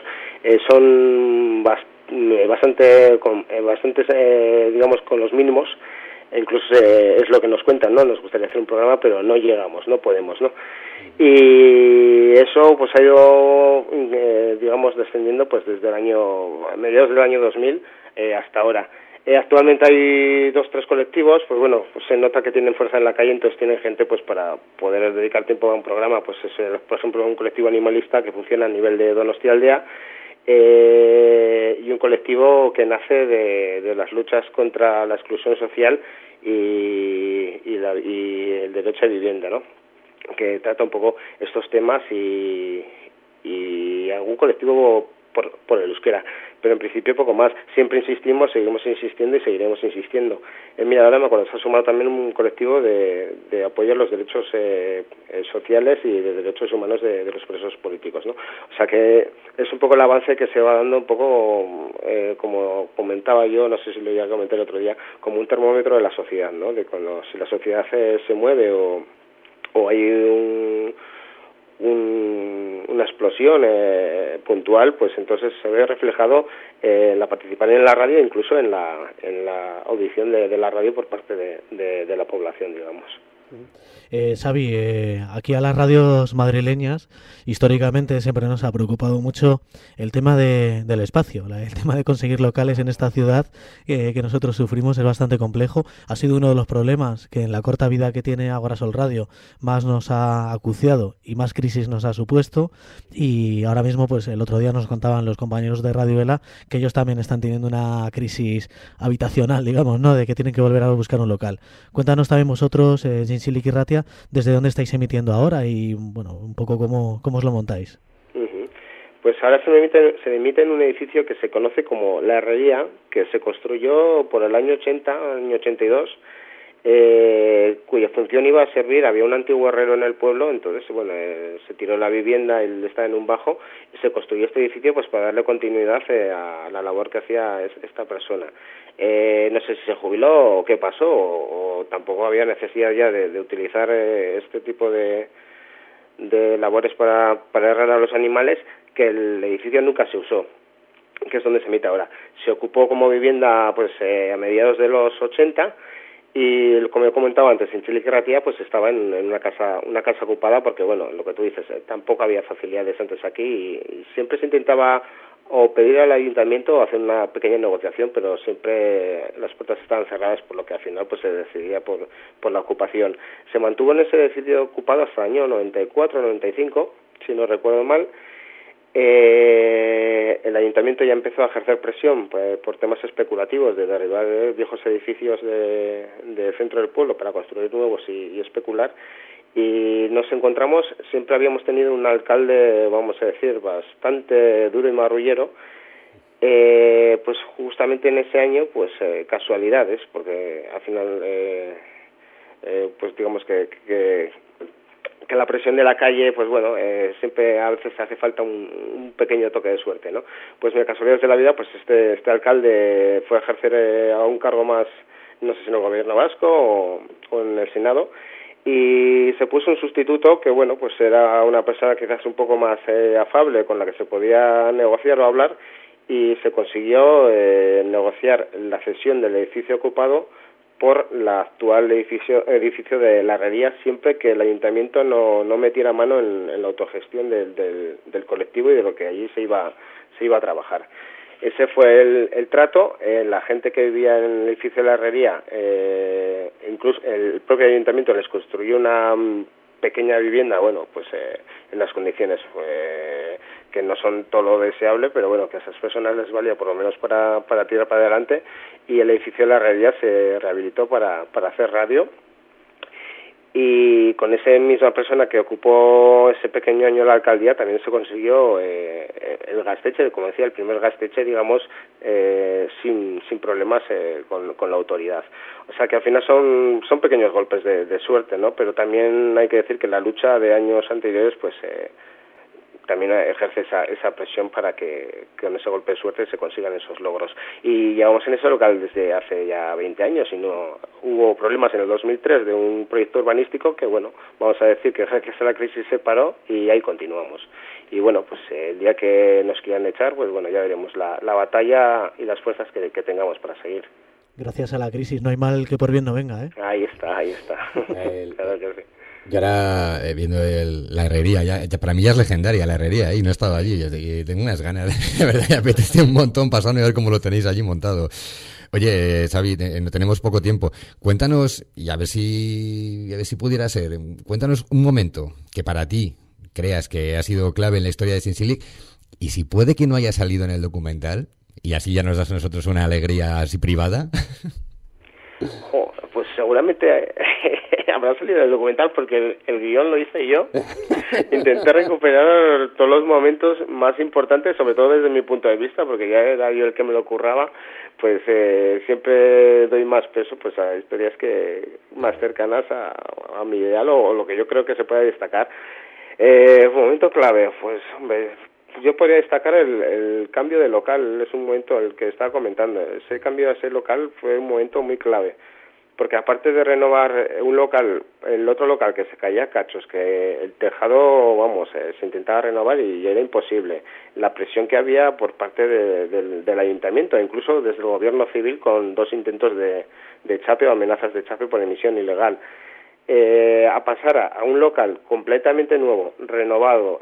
son bastantes, digamos, con los mínimos. incluso es lo que nos cuentan, ¿no? Nos gustaría hacer un programa, pero no llegamos, no podemos, ¿no? Y eso pues ha ido, digamos, descendiendo pues desde a mediados del año 2000 hasta ahora. Actualmente hay 2-3 colectivos, pues bueno, pues se nota que tienen fuerza en la calle, entonces tienen gente pues para poder dedicar tiempo a un programa, pues es, por ejemplo, un colectivo animalista que funciona a nivel de Donostialdea, y un colectivo que nace de las luchas contra la exclusión social y el derecho a vivienda, ¿no? Que trata un poco estos temas y algún colectivo por el euskera, pero en principio poco más. Siempre insistimos, seguimos insistiendo y seguiremos insistiendo. Mira, ahora me acuerdo, se ha sumado también un colectivo de apoyo a los derechos sociales y de derechos humanos de los presos políticos, ¿no? O sea que es un poco el avance que se va dando un poco, como comentaba yo, no sé si lo iba a comentar el otro día, como un termómetro de la sociedad, ¿no? De cuando si la sociedad se mueve o hay una explosión puntual, pues entonces se ve reflejado en la participación en la radio, incluso en la audición de la radio por parte de la población, digamos. Xavi, aquí a las radios madrileñas históricamente siempre nos ha preocupado mucho el tema del espacio, el tema de conseguir locales en esta ciudad que nosotros sufrimos es bastante complejo. Ha sido uno de los problemas que en la corta vida que tiene Agora Sol Radio más nos ha acuciado y más crisis nos ha supuesto, y ahora mismo pues el otro día nos contaban los compañeros de Radio Vela que ellos también están teniendo una crisis habitacional, digamos, ¿no? De que tienen que volver a buscar un local. Cuéntanos también vosotros, Zintzilik Irratia, desde dónde estáis emitiendo ahora y, bueno, un poco cómo os lo montáis. Pues ahora se emite en un edificio que se conoce como La Herrería, que se construyó por el año 82, cuya función iba a servir, había un antiguo herrero en el pueblo, entonces, bueno, se tiró la vivienda, él está en un bajo, y se construyó este edificio pues para darle continuidad a la labor que hacía esta persona. No sé si se jubiló o qué pasó, o tampoco había necesidad ya de utilizar este tipo de labores para herrar a los animales, que el edificio nunca se usó, que es donde se emite ahora. Se ocupó como vivienda pues a mediados de los 80, y como he comentado antes, Zintzilik Irratia pues estaba en una casa ocupada, porque bueno, lo que tú dices, tampoco había facilidades antes aquí, y siempre se intentaba o pedir al ayuntamiento o hacer una pequeña negociación, pero siempre las puertas estaban cerradas, por lo que al final pues se decidía por la ocupación. Se mantuvo en ese edificio ocupado hasta el año 94-95, si no recuerdo mal. El ayuntamiento ya empezó a ejercer presión por temas especulativos de derribar viejos edificios de centro del pueblo para construir nuevos y especular, y nos encontramos, siempre habíamos tenido un alcalde, vamos a decir, bastante duro y marrullero, pues justamente en ese año, pues casualidades, porque al final pues digamos que la presión de la calle, pues bueno, siempre a veces hace falta un pequeño toque de suerte, ¿no? Pues en casualidades de la vida, pues este alcalde fue a ejercer a un cargo más, no sé si en el gobierno vasco o en el Senado, y se puso un sustituto que, bueno, pues era una persona quizás un poco más afable, con la que se podía negociar o hablar, y se consiguió negociar la cesión del edificio ocupado por el actual edificio de La Herrería, siempre que el ayuntamiento no metiera mano en la autogestión del colectivo y de lo que allí se iba a trabajar. Ese fue el trato. La gente que vivía en el edificio de La Herrería, incluso el propio ayuntamiento les construyó una pequeña vivienda, bueno, pues en las condiciones que no son todo lo deseable, pero bueno, que a esas personas les valía por lo menos para tirar para adelante, y el edificio de La Herrería se rehabilitó para hacer radio, y con esa misma persona que ocupó ese pequeño año la alcaldía también se consiguió el gasteche, como decía, el primer gasteche, digamos, sin problemas con la autoridad. O sea que al final son pequeños golpes de suerte, ¿no? Pero también hay que decir que la lucha de años anteriores pues también ejerce esa presión para que con ese golpe de suerte se consigan esos logros. Y llevamos en ese local desde hace ya 20 años, y no hubo problemas en el 2003 de un proyecto urbanístico que, bueno, vamos a decir que gracias a la crisis se paró, y ahí continuamos. Y bueno, pues el día que nos quieran echar, pues bueno, ya veremos la batalla y las fuerzas que tengamos para seguir. Gracias a la crisis, no hay mal que por bien no venga, ¿eh? Ahí está. Claro que sí. Yo ahora viendo la herrería, ya para mí ya es legendaria la herrería, y no he estado allí, y tengo unas ganas, de verdad, me apetece un montón pasarme a ver cómo lo tenéis allí montado. Oye, Xavi, no tenemos poco tiempo. Cuéntanos, y a ver si pudiera ser, cuéntanos un momento que para ti creas que ha sido clave en la historia de Txintxilik, y si puede que no haya salido en el documental, y así ya nos das a nosotros una alegría así privada. Pues seguramente habrá salido en el documental porque el guión lo hice yo. Intenté recuperar todos los momentos más importantes, sobre todo desde mi punto de vista, porque ya era yo el que me lo curraba. Pues siempre doy más peso pues a historias que más cercanas a mi ideal o lo que yo creo que se puede destacar. Momento clave, pues hombre, yo podría destacar el cambio de local. Es un momento el que estaba comentando. Ese cambio a ese local fue un momento muy clave, porque aparte de renovar un local, el otro local que se caía a cachos, que el tejado, se intentaba renovar y era imposible. La presión que había por parte del ayuntamiento, incluso desde el gobierno civil, con 2 intentos de chape o amenazas de chape por emisión ilegal. A pasar a un local completamente nuevo, renovado,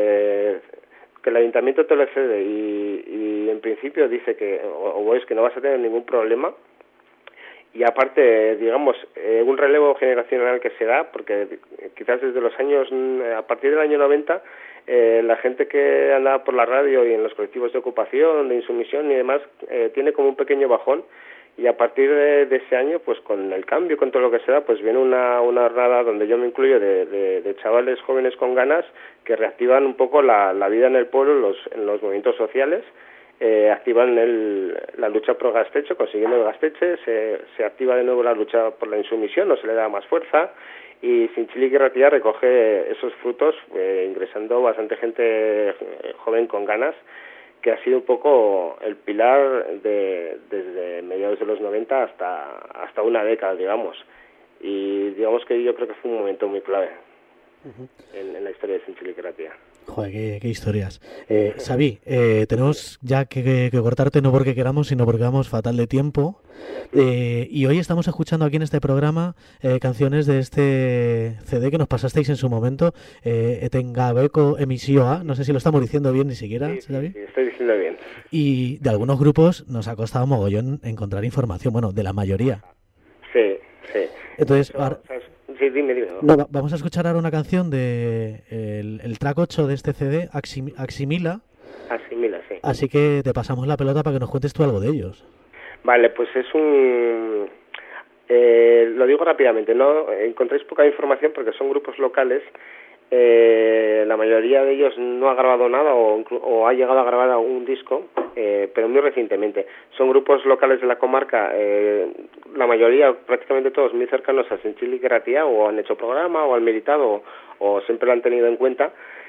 que el ayuntamiento te lo cede y en principio dice que o es que no vas a tener ningún problema. Y aparte, digamos, un relevo generacional que se da, porque quizás desde los años, a partir del año 90, la gente que andaba por la radio y en los colectivos de ocupación, de insumisión y demás, tiene como un pequeño bajón, y a partir de ese año, pues con el cambio, con todo lo que se da, pues viene una jornada donde yo me incluyo de chavales jóvenes con ganas que reactivan un poco la vida en el pueblo, en los movimientos sociales. Activan la lucha por Gaztetxe, consiguiendo el Gaztetxe, se activa de nuevo la lucha por la insumisión, no se le da más fuerza, y Txintxilik Irratia recoge esos frutos, ingresando bastante gente joven con ganas, que ha sido un poco el pilar desde mediados de los 90 hasta una década, digamos. Y digamos que yo creo que fue un momento muy clave en la historia de Txintxilik Irratia. Joder, qué historias. Xavi, tenemos ya que cortarte, no porque queramos, sino porque vamos fatal de tiempo. Y hoy estamos escuchando aquí en este programa canciones de este CD que nos pasasteis en su momento, Etengabeko Emisioa. No sé si lo estamos diciendo bien ni siquiera, Xavi. Sí, estoy diciendo bien. Y de algunos grupos nos ha costado mogollón encontrar información, bueno, de la mayoría. Sí. Entonces, sí, dime. No, vamos a escuchar ahora una canción de el track 8 de este CD, Aximila. Aximila, sí. Así que te pasamos la pelota para que nos cuentes tú algo de ellos. Vale, pues es lo digo rápidamente, no encontréis poca información porque son grupos locales. La mayoría de ellos no ha grabado nada o ha llegado a grabar algún disco, pero muy recientemente. Son grupos locales de la comarca, la mayoría, prácticamente todos, muy cercanos a Txintxilik Irratia, o han hecho programa o han militado o siempre lo han tenido en cuenta.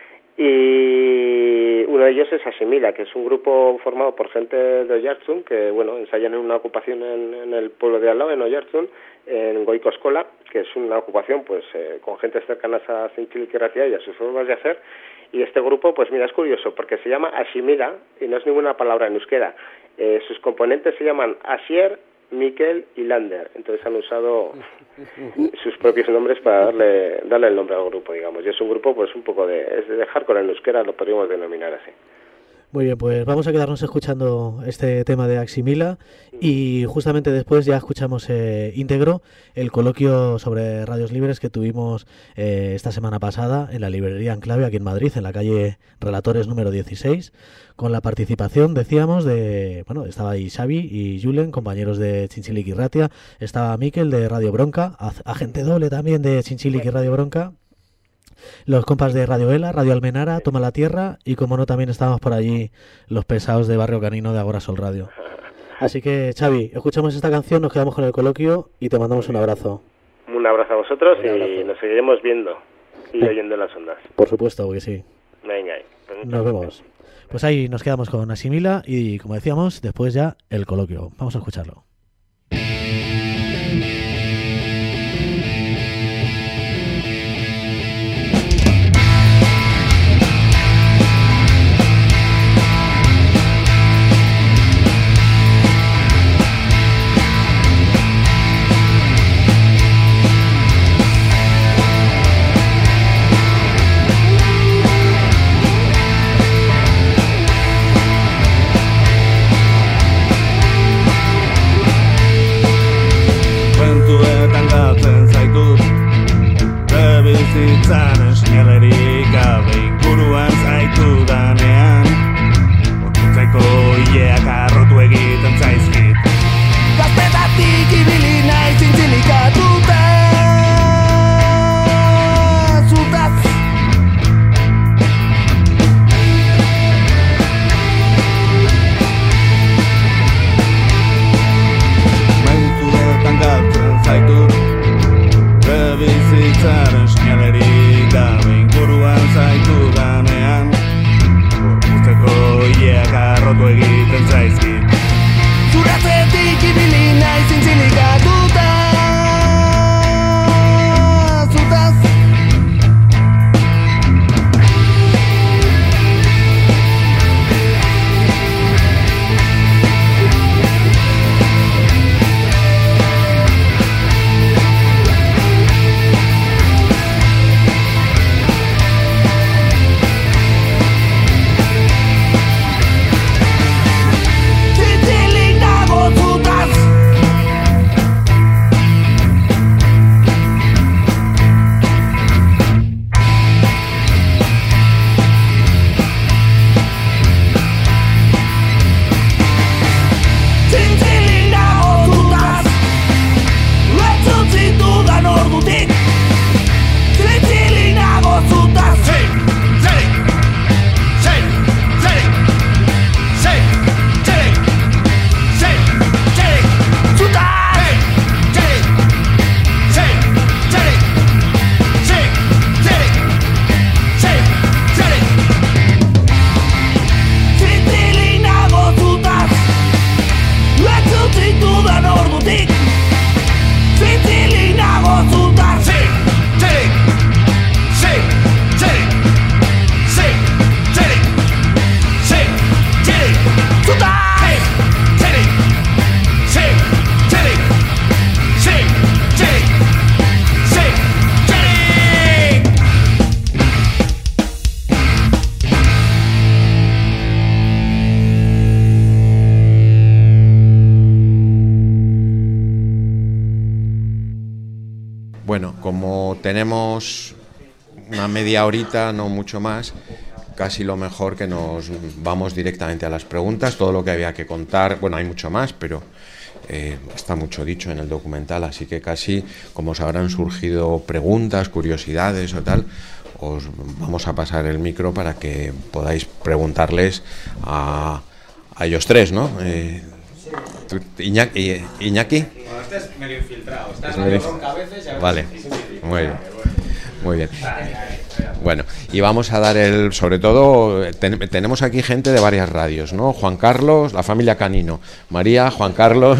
Y uno de ellos es Aximila, que es un grupo formado por gente de Oiartzun, que ensayan en una ocupación en el pueblo de al lado, en Oiartzun, en Goikoskola, que es una ocupación con gente cercanas a Txintxilik Irratia y a sus formas de hacer. Y este grupo, pues mira, es curioso, porque se llama Aximila y no es ninguna palabra en euskera. Sus componentes se llaman Asier, Mikel y Lander. Entonces han usado sus propios nombres para darle el nombre al grupo, digamos. Y es un grupo pues un poco de hardcore en euskera, lo podríamos denominar así. Muy bien, pues vamos a quedarnos escuchando este tema de Aximila y justamente después ya escuchamos íntegro el coloquio sobre radios libres que tuvimos esta semana pasada en la librería Enclave aquí en Madrid, en la calle Relatores número 16, con la participación, decíamos, estaba ahí Xavi y Julen, compañeros de Txintxilik Irratia, estaba Mikel de Radio Bronca, agente doble también de Txintxilik y Radio Bronca, los compas de Radio Ela, Radio Almenara, Toma la Tierra y como no también estábamos por allí los pesados de Barrio Canino de Agora Sol Radio. Así que Xavi, escuchamos esta canción, nos quedamos con el coloquio y te mandamos un abrazo. Un abrazo a vosotros y nos seguiremos viendo y oyendo las ondas. Por supuesto que sí. Venga, nos vemos. Pues ahí nos quedamos con Aximila y como decíamos, después ya el coloquio. Vamos a escucharlo. tenemos una media horita, no mucho más. Casi lo mejor que nos vamos directamente a las preguntas, todo lo que había que contar, bueno, hay mucho más, pero está mucho dicho en el documental, así que casi, como os habrán surgido preguntas, curiosidades o tal, os vamos a pasar el micro para que podáis preguntarles a ellos tres, ¿no? Iñaki. Bueno, este es medio infiltrado, está en ronca a veces y a veces... Vale, muy bien. Muy bien. Bueno, y vamos a dar sobre todo, tenemos aquí gente de varias radios, ¿no? Juan Carlos, la familia Canino, María, Juan Carlos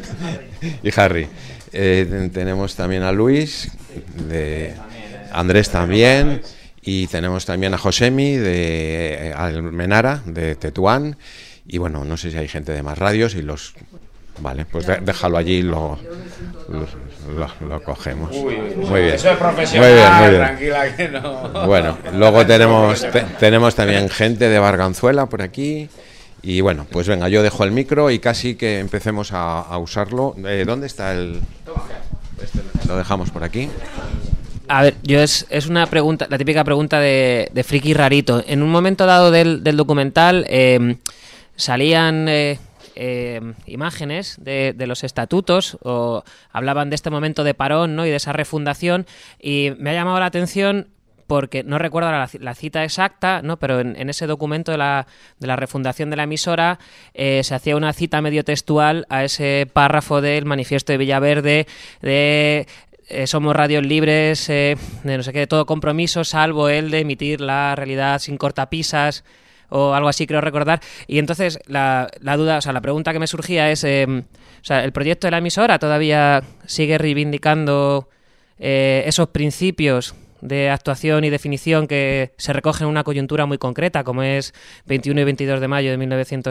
y Harry. Tenemos también a Luis, de Andrés también, y tenemos también a Josemi de Almenara, de Tetuán, y bueno, no sé si hay gente de más radios y los... Vale, pues déjalo allí, lo cogemos. Muy bien. Eso es profesional, muy bien. Tranquila que no. Bueno, luego tenemos también gente de Barganzuela por aquí. Y bueno, pues venga, yo dejo el micro y casi que empecemos a usarlo. ¿Dónde está el...? Lo dejamos por aquí. A ver, es una pregunta, la típica pregunta de friki rarito. En un momento dado del documental salían... imágenes de los estatutos o hablaban de este momento de parón, ¿no? Y de esa refundación, y me ha llamado la atención porque no recuerdo la cita exacta, ¿no? Pero en ese documento de la refundación de la emisora se hacía una cita medio textual a ese párrafo del manifiesto de Villaverde de somos radios libres de no sé qué, de todo compromiso salvo el de emitir la realidad sin cortapisas o algo así, creo recordar. Y entonces la duda, o sea, la pregunta que me surgía es, o sea, ¿el proyecto de la emisora todavía sigue reivindicando esos principios de actuación y definición que se recogen en una coyuntura muy concreta, como es 21 y 22 de mayo de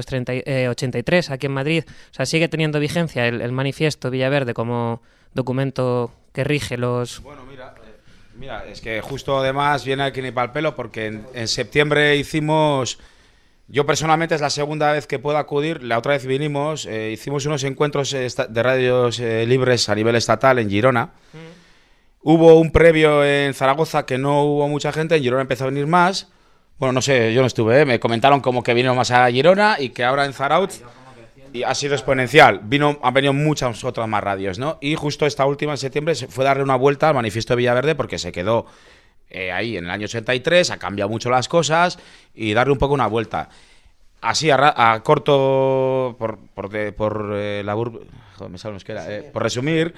1983 aquí en Madrid? O sea, ¿sigue teniendo vigencia el manifiesto Villaverde como documento que rige los...? Bueno, mira, es que justo además viene aquí ni pa'l pelo, porque en septiembre hicimos... Yo personalmente es la segunda vez que puedo acudir. La otra vez vinimos, hicimos unos encuentros de radios libres a nivel estatal en Girona. Hubo un previo en Zaragoza que no hubo mucha gente, en Girona empezó a venir más. Bueno, no sé, yo no estuve, me comentaron como que vino más a Girona y que ahora en Zarautz y ha sido exponencial. Han venido muchas otras más radios, ¿no? Y justo esta última en septiembre se fue a darle una vuelta al manifiesto de Villaverde porque se quedó ahí en el año 83, ha cambiado mucho las cosas y darle un poco una vuelta. Así a corto, por resumir,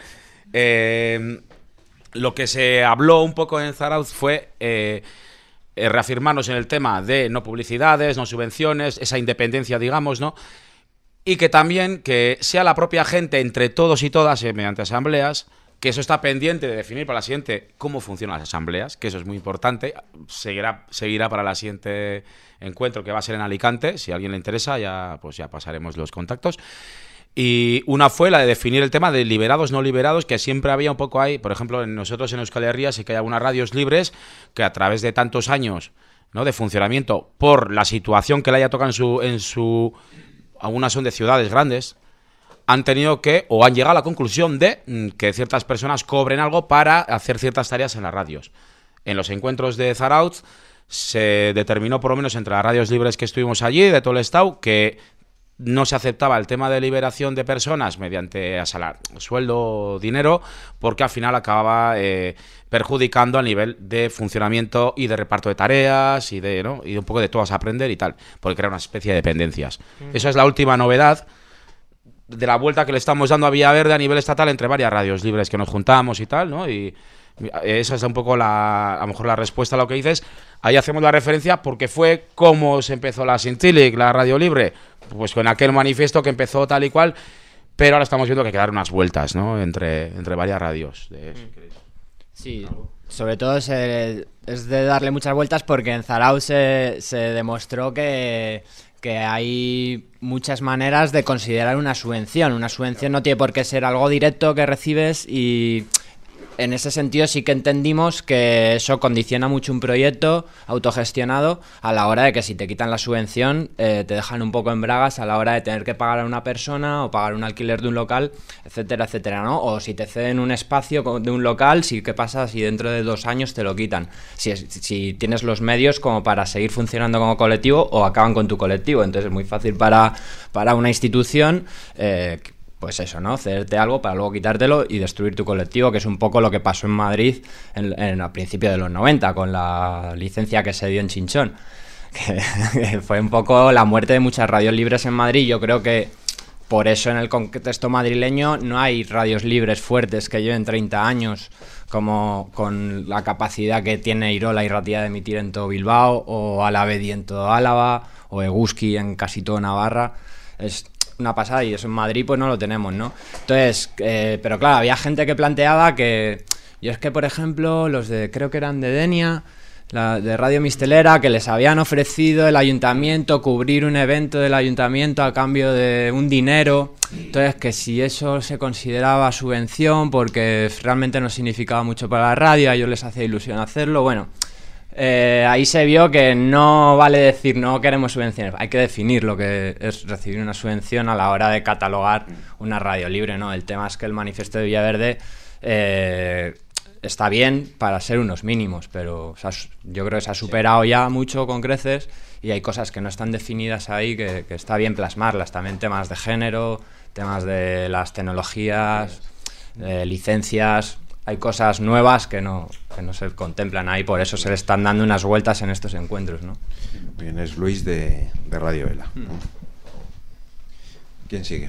lo que se habló un poco en Zarautz fue reafirmarnos en el tema de no publicidades, no subvenciones, esa independencia, digamos, ¿no? Y que también que sea la propia gente, entre todos y todas, mediante asambleas, que eso está pendiente de definir para la siguiente cómo funcionan las asambleas, que eso es muy importante. Seguirá para la siguiente encuentro, que va a ser en Alicante. Si a alguien le interesa, ya pasaremos los contactos. Y una fue la de definir el tema de liberados, no liberados, que siempre había un poco ahí. Por ejemplo, nosotros en Euskal Herria sí que hay algunas radios libres que a través de tantos años, ¿no?, de funcionamiento, por la situación que le haya tocado algunas son de ciudades grandes, han tenido que, o han llegado a la conclusión de que ciertas personas cobren algo para hacer ciertas tareas en las radios. En los encuentros de Zarautz se determinó, por lo menos entre las radios libres que estuvimos allí, de todo el estado, que no se aceptaba el tema de liberación de personas mediante sueldo o dinero, porque al final acababa perjudicando a nivel de funcionamiento y de reparto de tareas y y un poco de todas aprender y tal, porque era una especie de dependencias. Esa es la última novedad de la vuelta que le estamos dando a Villaverde a nivel estatal entre varias radios libres que nos juntamos y tal, ¿no? Y esa es un poco a lo mejor la respuesta a lo que dices. Ahí hacemos la referencia porque fue como se empezó la Sintilic, la radio libre, pues con aquel manifiesto que empezó tal y cual, pero ahora estamos viendo que hay que dar unas vueltas, ¿no?, entre varias radios. Sí, sobre todo es de darle muchas vueltas porque en Zarautz se demostró que hay muchas maneras de considerar una subvención. Una subvención no tiene por qué ser algo directo que recibes y en ese sentido sí que entendimos que eso condiciona mucho un proyecto autogestionado a la hora de que si te quitan la subvención te dejan un poco en bragas a la hora de tener que pagar a una persona o pagar un alquiler de un local, etcétera, etcétera, ¿no? O si te ceden un espacio de un local, sí, ¿qué pasa si dentro de 2 años te lo quitan? Si tienes los medios como para seguir funcionando como colectivo o acaban con tu colectivo. Entonces es muy fácil para una institución pues eso, ¿no? Cederte algo para luego quitártelo y destruir tu colectivo, que es un poco lo que pasó en Madrid a principios de los 90 con la licencia que se dio en Chinchón, que fue un poco la muerte de muchas radios libres en Madrid. Yo creo que por eso en el contexto madrileño no hay radios libres fuertes que lleven 30 años como con la capacidad que tiene Irola y Ratia de emitir en todo Bilbao, o Alavedi en todo Álava, o Eguski en casi todo Navarra. Es una pasada, y eso en Madrid pues no lo tenemos, ¿no? Entonces, pero claro, había gente que planteaba que... Yo es que, por ejemplo, los de, creo que eran de Denia, de Radio Mistelera, que les habían ofrecido el ayuntamiento cubrir un evento del ayuntamiento a cambio de un dinero. Entonces, que si eso se consideraba subvención porque realmente no significaba mucho para la radio, a ellos les hacía ilusión hacerlo. Bueno, ahí se vio que no vale decir no queremos subvenciones, hay que definir lo que es recibir una subvención a la hora de catalogar una radio libre, ¿no? El tema es que el manifiesto de Villaverde está bien para ser unos mínimos, pero yo creo que se ha superado ya mucho con creces, y hay cosas que no están definidas ahí que está bien plasmarlas, también temas de género, temas de las tecnologías, licencias. Hay cosas nuevas que no se contemplan ahí, por eso se le están dando unas vueltas en estos encuentros, ¿no? Bien, es Luis de Radio Ela. ¿Quién sigue?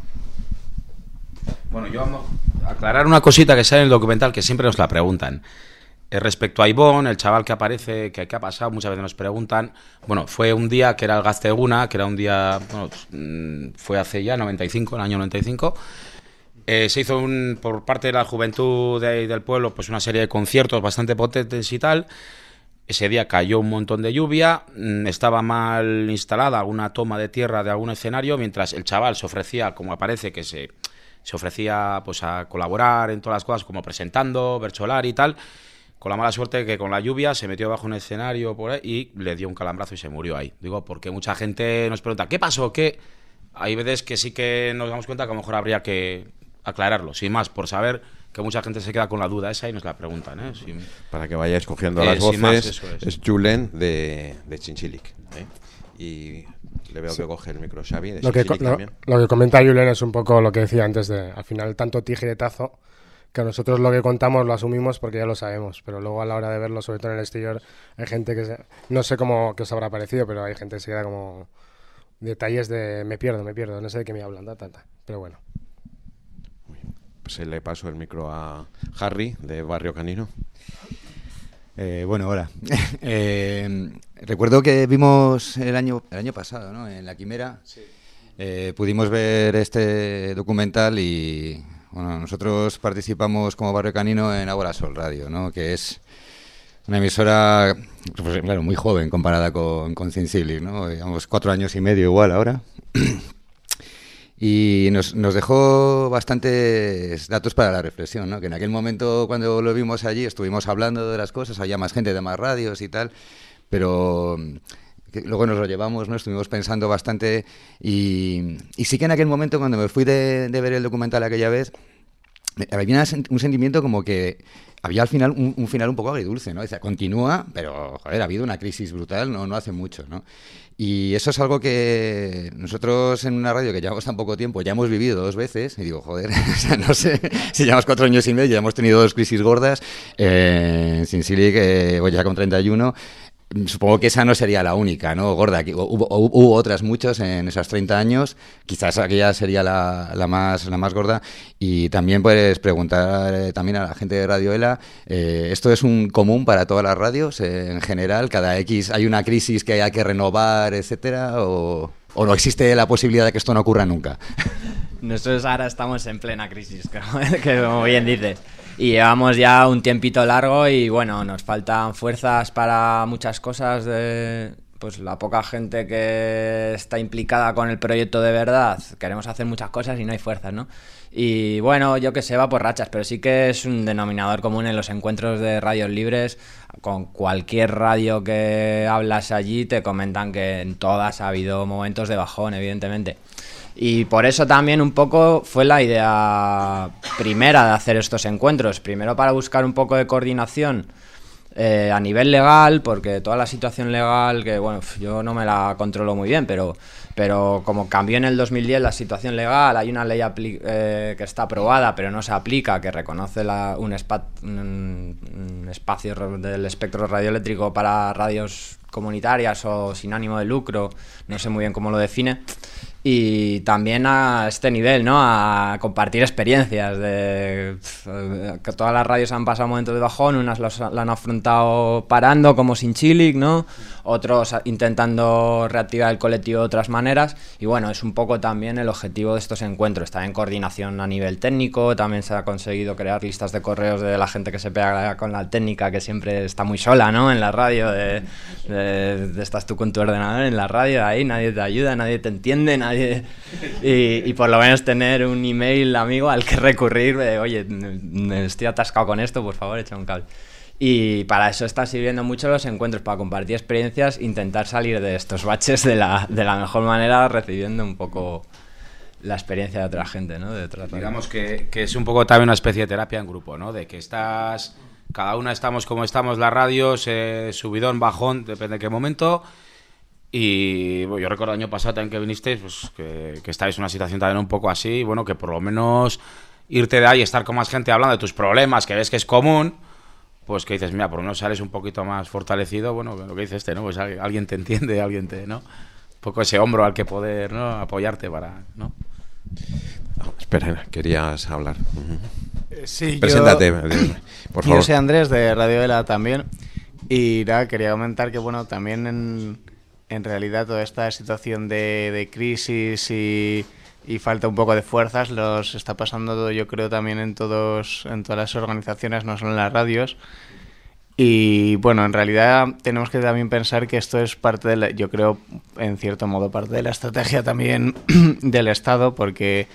Bueno, yo vamos a aclarar una cosita que sale en el documental, que siempre nos la preguntan. Respecto a Ivón, el chaval que aparece, que ha pasado, muchas veces nos preguntan. Bueno, fue un día que era el Gazteguna, que era un día, bueno, fue hace ya 95, el año 95. Se hizo por parte de la juventud del pueblo pues una serie de conciertos bastante potentes y tal. Ese día cayó un montón de lluvia, estaba mal instalada alguna toma de tierra de algún escenario, mientras el chaval se ofrecía, como aparece, que se ofrecía pues a colaborar en todas las cosas, como presentando, bercholar y tal, con la mala suerte que con la lluvia se metió bajo un escenario por ahí y le dio un calambrazo y se murió ahí. Digo, porque mucha gente nos pregunta, ¿qué pasó? ¿Qué? Hay veces que sí que nos damos cuenta que a lo mejor habría que aclararlo, sin más, por saber que mucha gente se queda con la duda esa y nos la preguntan, ¿eh? Para que vayáis cogiendo las voces, más, es Julen de Chinchilic, ¿eh? Y le veo que coge el micro Xavi de Chinchilic también. Lo que comenta Julen es un poco lo que decía antes de, al final, tanto tijeretazo, que nosotros lo que contamos lo asumimos porque ya lo sabemos, pero luego a la hora de verlo, sobre todo en el exterior, hay gente que no sé cómo que os habrá parecido, pero hay gente que se queda como detalles de me pierdo, no sé de qué me hablan, pero bueno. Pues le paso el micro a Harry, de Barrio Canino. Bueno, hola. Recuerdo que vimos el año pasado, ¿no? En la Quimera. Sí. Pudimos ver este documental y bueno, nosotros participamos como Barrio Canino en Ágora Sol Radio, ¿no? Que es una emisora, pues, claro, muy joven comparada con Chinchilic, ¿no? Llevamos 4 años y medio igual ahora. Y nos dejó bastantes datos para la reflexión, ¿no? Que en aquel momento, cuando lo vimos allí, estuvimos hablando de las cosas, había más gente de más radios y tal, pero que luego nos lo llevamos, ¿no? Estuvimos pensando bastante y sí que en aquel momento, cuando me fui de ver el documental aquella vez, había un sentimiento como que había al final un final un poco agridulce, ¿no? Decía, continúa, pero, joder, ha habido una crisis brutal, no hace mucho, ¿no? Y eso es algo que nosotros en una radio que llevamos tan poco tiempo ya hemos vivido 2 veces, y digo, joder, o sea, no sé, si llevamos 4 años y medio, ya hemos tenido 2 crisis gordas, Chinchilic, voy ya con 31, supongo que esa no sería la única, ¿no? Gorda, hubo otras muchas en esos 30 años, quizás aquella sería la más gorda. Y también puedes preguntar también a la gente de Radio Ela, ¿esto es un común para todas las radios en general? ¿Cada X hay una crisis que hay que renovar, etcétera? ¿O no existe la posibilidad de que esto no ocurra nunca? Nosotros ahora estamos en plena crisis, que como bien dices. Y llevamos ya un tiempito largo y bueno, nos faltan fuerzas para muchas cosas pues la poca gente que está implicada con el proyecto de verdad, queremos hacer muchas cosas y no hay fuerzas, ¿no? Y bueno, yo que sé, va por rachas, pero sí que es un denominador común en los encuentros de radios libres. Con cualquier radio que hablas allí te comentan que en todas ha habido momentos de bajón, evidentemente. Y por eso también un poco fue la idea primera de hacer estos encuentros. Primero para buscar un poco de coordinación a nivel legal, porque toda la situación legal, que bueno, yo no me la controlo muy bien, pero como cambió en el 2010 la situación legal, hay una ley que está aprobada pero no se aplica, que reconoce un espacio del espectro radioeléctrico para radios comunitarias o sin ánimo de lucro, no sé muy bien cómo lo define. Y también a este nivel, ¿no? A compartir experiencias de que todas las radios han pasado momentos de bajón, unas la han afrontado parando como Sinchilic, ¿no? Otros intentando reactivar el colectivo de otras maneras. Y bueno, es un poco también el objetivo de estos encuentros. Está en coordinación a nivel técnico, también se ha conseguido crear listas de correos de la gente que se pega con la técnica, que siempre está muy sola, ¿no? En la radio, estás tú con tu ordenador en la radio, ahí nadie te ayuda, nadie te entiende, y por lo menos tener un email amigo al que recurrir, oye, me estoy atascado con esto, por favor, echa un cable. Y para eso están sirviendo mucho los encuentros, para compartir experiencias, intentar salir de estos baches de la mejor manera, recibiendo un poco la experiencia de otra gente, ¿no? Digamos que es un poco también una especie de terapia en grupo, ¿no? De que cada una estamos como estamos, las radios, subidón, bajón, depende de qué momento. Y bueno, yo recuerdo el año pasado también que vinisteis, pues que estáis en una situación también un poco así, bueno, que por lo menos irte de ahí, estar con más gente hablando de tus problemas, que ves que es común, pues que dices, mira, por lo menos sales un poquito más fortalecido, bueno, lo que dices ¿no? Pues alguien te entiende, alguien te, ¿no? Un poco ese hombro al que poder, ¿no? Apoyarte para, ¿no? Espera, querías hablar. Sí, preséntate, por favor. Yo soy Andrés, de Radio Ela también, y nada, quería comentar que, bueno, también en realidad toda esta situación de crisis y falta un poco de fuerzas los está pasando, yo creo, también en todas las organizaciones, no solo en las radios. Y bueno, en realidad tenemos que también pensar que esto es parte de yo creo, en cierto modo, parte de la estrategia también del Estado, porque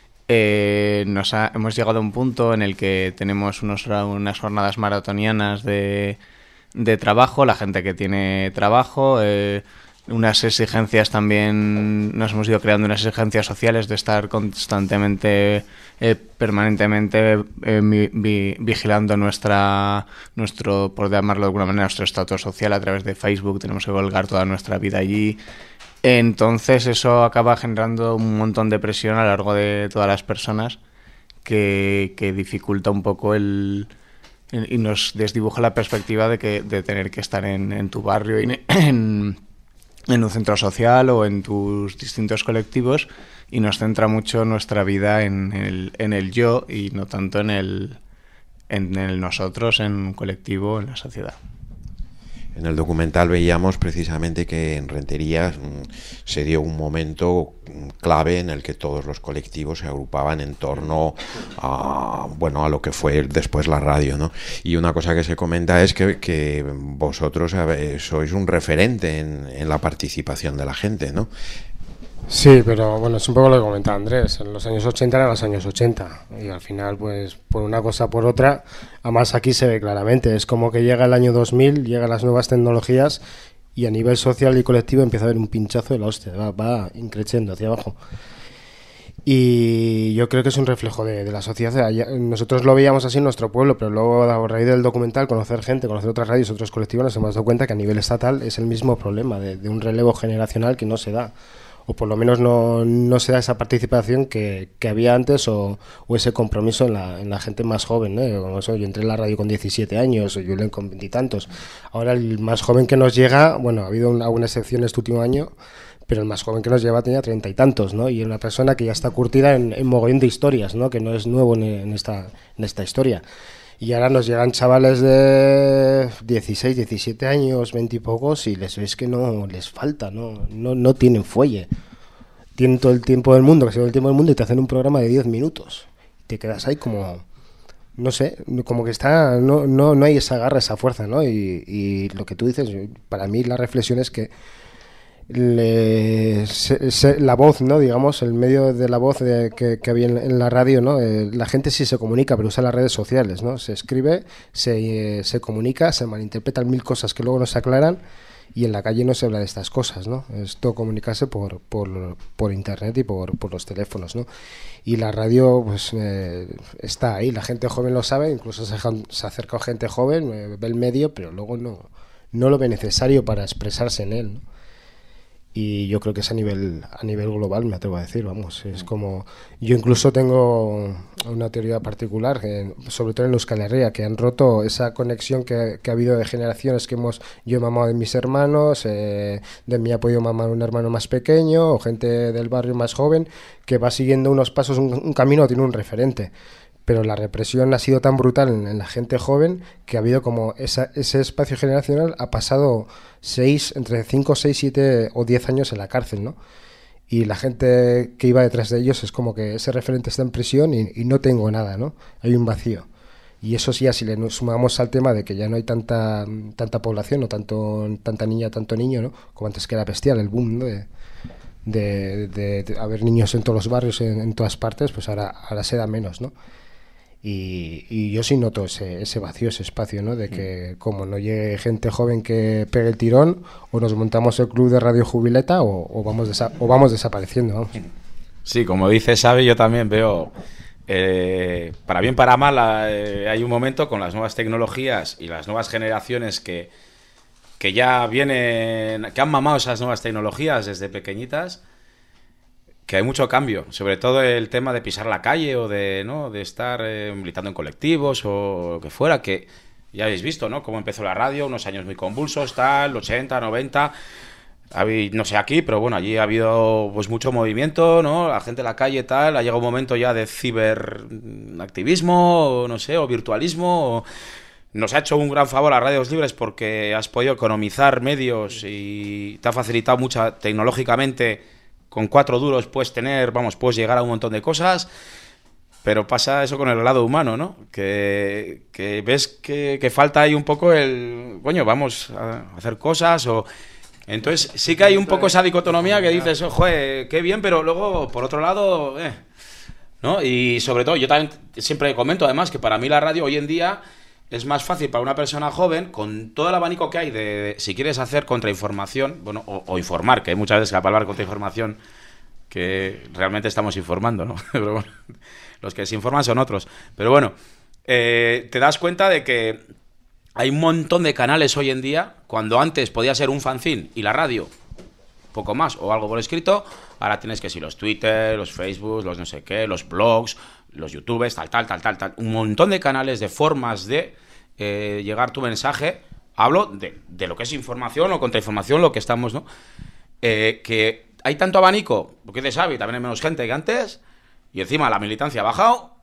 hemos llegado a un punto en el que tenemos unas jornadas maratonianas de trabajo, la gente que tiene trabajo, unas exigencias también, nos hemos ido creando unas exigencias sociales de estar constantemente, permanentemente vigilando nuestro, por llamarlo de alguna manera, nuestro estatus social a través de Facebook. Tenemos que colgar toda nuestra vida allí. Entonces eso acaba generando un montón de presión a lo largo de todas las personas que dificulta un poco y nos desdibuja la perspectiva de tener que estar en tu barrio y en un centro social o en tus distintos colectivos, y nos centra mucho nuestra vida en el yo y no tanto en el nosotros, en un colectivo, en la sociedad. En el documental veíamos precisamente que en Rentería se dio un momento clave en el que todos los colectivos se agrupaban en torno a lo que fue después la radio, ¿no? Y una cosa que se comenta es que vosotros sois un referente en la participación de la gente, ¿no? Sí, pero bueno, es un poco lo que comentaba Andrés. En los años 80 eran los años 80 y al final, pues por una cosa por otra, además aquí se ve claramente, es como que llega el año 2000, llegan las nuevas tecnologías y a nivel social y colectivo empieza a haber un pinchazo de la hostia, va increciendo hacia abajo. Y yo creo que es un reflejo de la sociedad. Nosotros lo veíamos así en nuestro pueblo, pero luego a raíz del documental, conocer gente, conocer otras radios, otros colectivos, nos hemos dado cuenta que a nivel estatal es el mismo problema de un relevo generacional que no se da, o por lo menos no se da esa participación que había antes, o ese compromiso en la gente más joven, ¿no? Como eso, yo entré en la radio con 17 años, Julen con 20 y tantos. Ahora el más joven que nos llega, bueno, ha habido alguna excepción este último año, pero el más joven que nos lleva tenía 30 y tantos, ¿no? Y es una persona que ya está curtida en mogollón de historias, ¿no? Que no es nuevo en esta historia. Y ahora nos llegan chavales de 16, 17 años, 20 y pocos, y les ves que no les falta, no tienen fuelle. Tienen todo el tiempo del mundo, que se va el tiempo del mundo, y te hacen un programa de 10 minutos. Y te quedas ahí como... no sé, como que está, no hay esa garra, esa fuerza, ¿no? Y lo que tú dices, para mí la reflexión es que la voz, ¿no? Digamos, el medio de la voz que había en la radio, ¿no? La gente sí se comunica, pero usa las redes sociales, ¿no? Se escribe, se comunica, se malinterpretan mil cosas que luego no se aclaran, y en la calle no se habla de estas cosas, ¿no? Es todo comunicarse por internet y por los teléfonos, ¿no? Y la radio, pues, está ahí, la gente joven lo sabe, incluso se acerca gente joven, ve el medio, pero luego no lo ve necesario para expresarse en él, ¿no? Y yo creo que es a nivel global, me atrevo a decir, vamos, es como... Yo incluso tengo una teoría particular, sobre todo en Euskal Herria, que han roto esa conexión que ha habido de generaciones, yo he mamado de mis hermanos, de mí ha podido mamar un hermano más pequeño, o gente del barrio más joven, que va siguiendo unos pasos, un camino, tiene un referente. Pero la represión ha sido tan brutal en la gente joven que ha habido como ese espacio generacional ha pasado entre 5, 6, 7 o 10 años en la cárcel, ¿no? Y la gente que iba detrás de ellos es como que ese referente está en prisión y no tengo nada, ¿no? Hay un vacío. Y eso sí, si le sumamos al tema de que ya no hay tanta población o tanta niña, tanto niño, ¿no? Como antes, que era bestial el boom, ¿no? De haber niños en todos los barrios, en todas partes, pues ahora se da menos, ¿no? Y yo sí noto ese vacío, ese espacio, ¿no? De que como no llegue gente joven que pegue el tirón, o nos montamos el club de Radio Jubileta o vamos desapareciendo, vamos. Sí, como dice Xavi, yo también veo, para bien para mal, hay un momento con las nuevas tecnologías y las nuevas generaciones que ya vienen, que han mamado esas nuevas tecnologías desde pequeñitas, que hay mucho cambio, sobre todo el tema de pisar la calle o de estar militando en colectivos o lo que fuera, que ya habéis visto, ¿no? Cómo empezó la radio, unos años muy convulsos, tal, 80, 90, no sé aquí, pero bueno, allí ha habido pues mucho movimiento, ¿no? La gente en la calle, tal, ha llegado un momento ya de ciberactivismo, o no sé, o virtualismo, nos ha hecho un gran favor a Radios Libres porque has podido economizar medios y te ha facilitado mucho tecnológicamente. Con 4 duros puedes llegar a un montón de cosas, pero pasa eso con el lado humano, ¿no? Que ves que falta ahí un poco vamos a hacer cosas o... Entonces sí que hay un poco esa dicotomía que dices, joder, qué bien, pero luego, por otro lado, ¿no? Y sobre todo, yo también siempre comento además que para mí la radio hoy en día es más fácil para una persona joven, con todo el abanico que hay de si quieres hacer contrainformación, bueno, o informar, que hay muchas veces que la palabra contrainformación que realmente estamos informando, ¿no? Pero bueno, los que se informan son otros. Pero bueno, te das cuenta de que hay un montón de canales hoy en día, cuando antes podía ser un fanzine y la radio, poco más, o algo por escrito, ahora tienes que si los Twitter, los Facebook, los no sé qué, los blogs, los YouTubes, tal, un montón de canales, de formas de llegar tu mensaje. Hablo de lo que es información o contrainformación, lo que estamos, ¿no? Que hay tanto abanico, porque te sabe, también hay menos gente que antes, y encima la militancia ha bajado.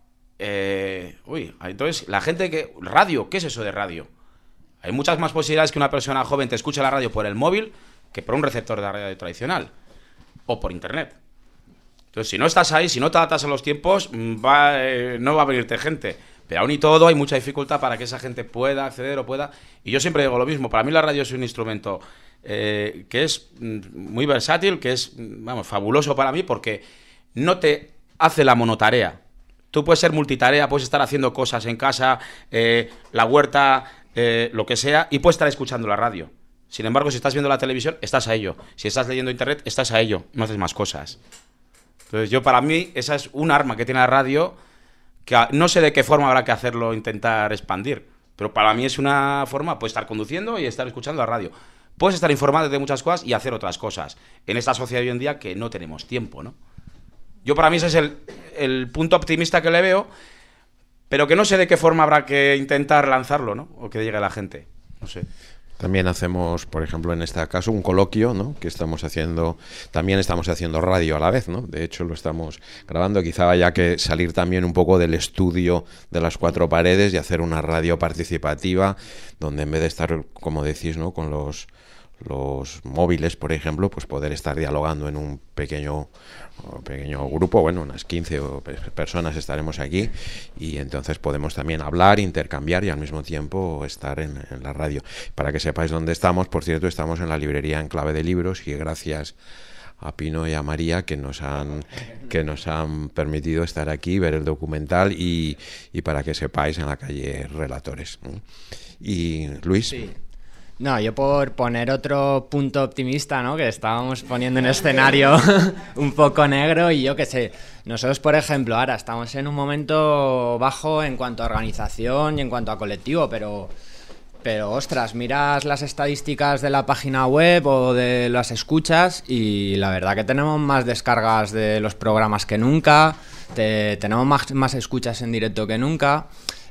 Entonces, la gente que... Radio, ¿qué es eso de radio? Hay muchas más posibilidades que una persona joven te escuche la radio por el móvil que por un receptor de radio tradicional o por internet. Entonces, si no estás ahí, si no te adaptas a los tiempos, no va a venirte gente. Pero aún y todo hay mucha dificultad para que esa gente pueda acceder o pueda... Y yo siempre digo lo mismo, para mí la radio es un instrumento que es muy versátil, que es, fabuloso para mí porque no te hace la monotarea. Tú puedes ser multitarea, puedes estar haciendo cosas en casa, la huerta, lo que sea, y puedes estar escuchando la radio. Sin embargo, si estás viendo la televisión, estás a ello. Si estás leyendo internet, estás a ello. No haces más cosas. Entonces, para mí, esa es un arma que tiene la radio que no sé de qué forma habrá que hacerlo, intentar expandir. Pero para mí es una forma, puedes estar conduciendo y estar escuchando la radio. Puedes estar informado de muchas cosas y hacer otras cosas. En esta sociedad hoy en día que no tenemos tiempo, ¿no? Yo para mí ese es el punto optimista que le veo, pero que no sé de qué forma habrá que intentar lanzarlo, ¿no? O que llegue a la gente, no sé. También hacemos, por ejemplo, en este caso, un coloquio, ¿no? Que estamos haciendo, también estamos haciendo radio a la vez, ¿no? De hecho, lo estamos grabando. Quizá haya que salir también un poco del estudio de las 4 paredes y hacer una radio participativa, donde en vez de estar, como decís, ¿no? Con los los móviles, por ejemplo, pues poder estar dialogando en un pequeño grupo, bueno, unas 15 personas estaremos aquí, y entonces podemos también hablar, intercambiar y al mismo tiempo estar en la radio. Para que sepáis dónde estamos, por cierto, estamos en la librería Enclave de Libros, y gracias a Pino y a María que nos han permitido estar aquí, ver el documental y para que sepáis, en la calle Relatores. Y Luis. Sí. No, yo por poner otro punto optimista, ¿no? Que estábamos poniendo un escenario un poco negro, y yo qué sé, nosotros, por ejemplo, ahora estamos en un momento bajo en cuanto a organización y en cuanto a colectivo, pero ostras, miras las estadísticas de la página web o de las escuchas y la verdad que tenemos más descargas de los programas que nunca, tenemos más escuchas en directo que nunca.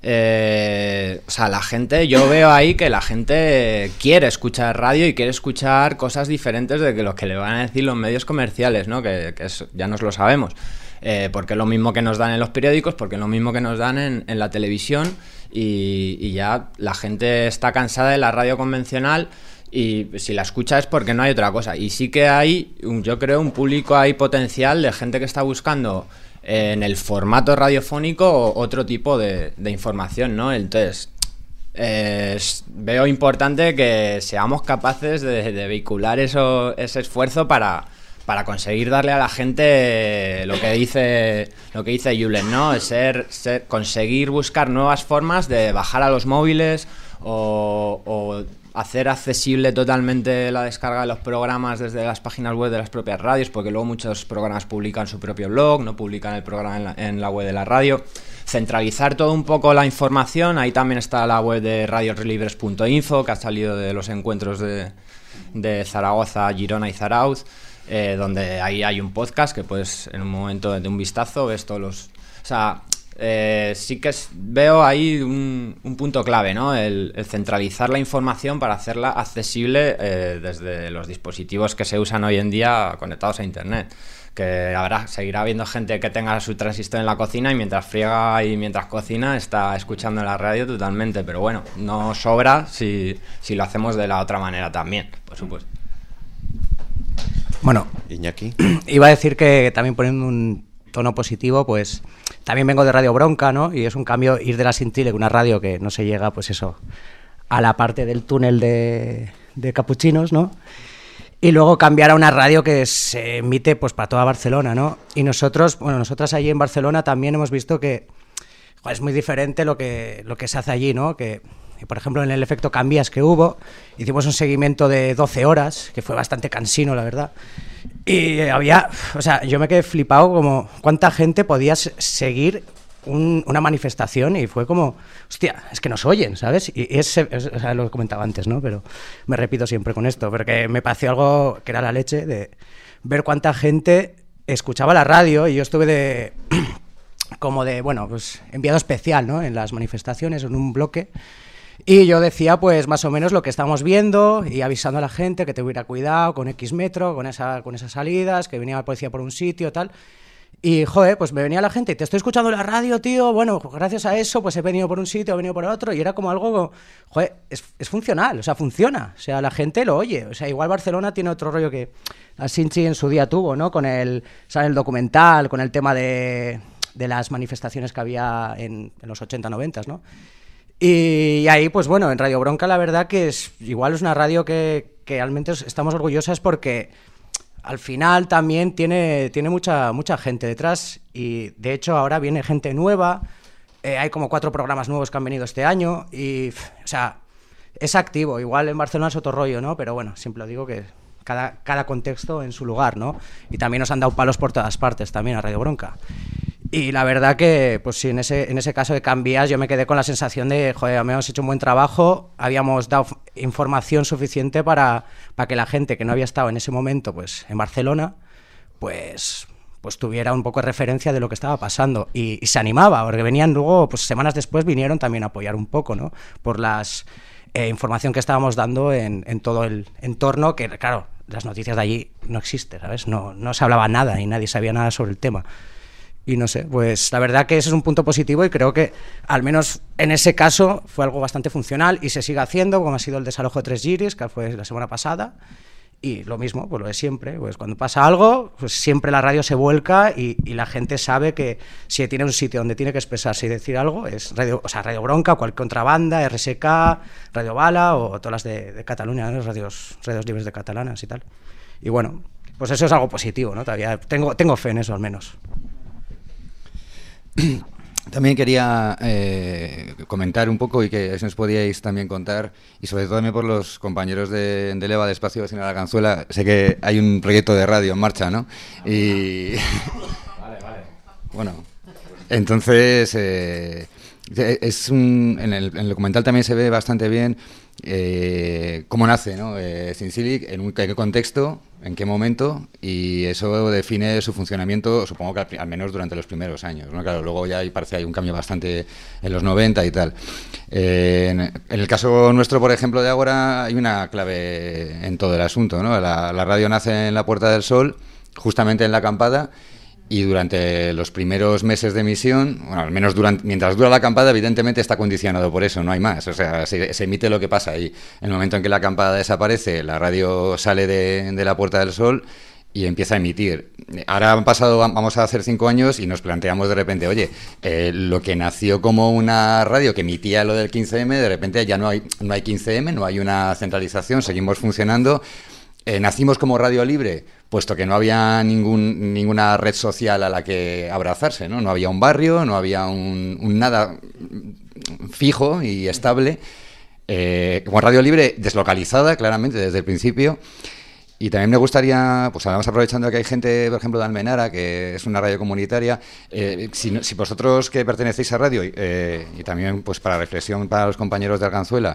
O sea, la gente, yo veo ahí que la gente quiere escuchar radio y quiere escuchar cosas diferentes de que lo que le van a decir los medios comerciales, ¿no? Que eso ya nos lo sabemos, porque es lo mismo que nos dan en los periódicos, porque es lo mismo que nos dan en la televisión, y ya la gente está cansada de la radio convencional, y si la escucha es porque no hay otra cosa. Y sí que hay, yo creo, un público ahí potencial de gente que está buscando en el formato radiofónico otro tipo de información, ¿no? Entonces, veo importante que seamos capaces de vehicular ese esfuerzo para conseguir darle a la gente lo que dice Julen, ¿no? Conseguir buscar nuevas formas de bajar a los móviles o hacer accesible totalmente la descarga de los programas desde las páginas web de las propias radios, porque luego muchos programas publican su propio blog, no publican el programa en la web de la radio. Centralizar todo un poco la información. Ahí también está la web de radiolibres.info, que ha salido de los encuentros de Zaragoza, Girona y Zarauz, donde ahí hay un podcast que puedes, en un momento de un vistazo, ves todos los... O sea, sí que veo ahí un punto clave, ¿no? El centralizar la información para hacerla accesible desde los dispositivos que se usan hoy en día conectados a internet. Que seguirá habiendo gente que tenga su transistor en la cocina y mientras friega y mientras cocina está escuchando la radio totalmente, pero bueno, no sobra si lo hacemos de la otra manera también, por supuesto. Bueno, Iñaki. Iba a decir que también poniendo un tono positivo, pues también vengo de Radio Bronca, ¿no? Y es un cambio ir de la Sintile, una radio que no se llega, pues eso, a la parte del túnel de Capuchinos, ¿no? Y luego cambiar a una radio que se emite pues para toda Barcelona, ¿no? Y nosotras allí en Barcelona también hemos visto que es muy diferente lo que se hace allí, ¿no? Que, por ejemplo, en el efecto Cambias que hubo, hicimos un seguimiento de 12 horas, que fue bastante cansino, la verdad. Y yo me quedé flipado como cuánta gente podía seguir una manifestación, y fue como, hostia, es que nos oyen, ¿sabes? Y lo que comentaba antes, ¿no? Pero me repito siempre con esto, porque me pareció algo que era la leche de ver cuánta gente escuchaba la radio, y yo estuve pues enviado especial, ¿no? En las manifestaciones, en un bloque. Y yo decía, pues, más o menos lo que estamos viendo y avisando a la gente que tuviera cuidado con X metro, con esas salidas, que venía la policía por un sitio, tal. Y, joder, pues me venía la gente, te estoy escuchando la radio, tío, bueno, gracias a eso, pues he venido por un sitio, he venido por otro, y era como algo, joder, es funcional, o sea, funciona, o sea, la gente lo oye, o sea, igual Barcelona tiene otro rollo que la Sinchi en su día tuvo, ¿no? Con el documental, con el tema de las manifestaciones que había en los 80-90, ¿no? Y ahí, pues bueno, en Radio Bronca la verdad que igual es una radio que realmente estamos orgullosas porque al final también tiene mucha gente detrás, y de hecho ahora viene gente nueva, hay como 4 programas nuevos que han venido este año y, o sea, es activo. Igual en Barcelona es otro rollo, ¿no? Pero bueno, siempre lo digo que cada contexto en su lugar, ¿no? Y también nos han dado palos por todas partes también a Radio Bronca. Y la verdad que, pues sí, en ese caso de Cambias yo me quedé con la sensación de, joder, habíamos hecho un buen trabajo, habíamos dado información suficiente para que la gente que no había estado en ese momento pues en Barcelona, pues tuviera un poco de referencia de lo que estaba pasando. Y se animaba, porque venían luego, pues semanas después vinieron también a apoyar un poco, ¿no? Por las información que estábamos dando en todo el entorno, que claro, las noticias de allí no existen, ¿sabes? No se hablaba nada y nadie sabía nada sobre el tema. Y no sé, pues la verdad que ese es un punto positivo y creo que al menos en ese caso fue algo bastante funcional y se sigue haciendo, como ha sido el desalojo de 3 Giris, que fue la semana pasada. Y lo mismo, pues lo de siempre, pues cuando pasa algo, pues siempre la radio se vuelca y la gente sabe que si tiene un sitio donde tiene que expresarse y decir algo, es Radio Bronca, cualquier contrabanda, RSK, Radio Bala o todas las de Cataluña, ¿no? radios libres de catalanas y tal. Y bueno, pues eso es algo positivo, ¿no? Todavía tengo fe en eso al menos. También quería comentar un poco y que si nos podíais también contar, y sobre todo también por los compañeros de Leva, de Espacio Vecino de Arganzuela, sé que hay un proyecto de radio en marcha, ¿no? Y vale. Bueno, entonces en el documental también se ve bastante bien cómo nace, ¿no? Zincilic, en qué contexto, en qué momento, y eso define su funcionamiento, supongo que al menos durante los primeros años, ¿no? Claro, luego ya parece que hay un cambio bastante en los 90 y tal. En el caso nuestro, por ejemplo, de Ágora, hay una clave en todo el asunto, ¿no? La radio nace en la Puerta del Sol, justamente en la acampada, y durante los primeros meses de emisión, bueno, al menos mientras dura la acampada, evidentemente está condicionado por eso, no hay más. O sea, se emite lo que pasa ahí. En el momento en que la acampada desaparece, la radio sale de la Puerta del Sol y empieza a emitir. Ahora vamos a hacer 5 años y nos planteamos de repente, oye, lo que nació como una radio que emitía lo del 15M, de repente ya no hay 15M, no hay una centralización, seguimos funcionando. Nacimos como radio libre, puesto que no había ninguna red social a la que abrazarse, ¿no? No había un barrio, no había un nada fijo y estable. Como radio libre, deslocalizada, claramente, desde el principio. Y también me gustaría, pues además aprovechando que hay gente, por ejemplo, de Almenara, que es una radio comunitaria, si vosotros que pertenecéis a radio, y también pues para reflexión para los compañeros de Arganzuela,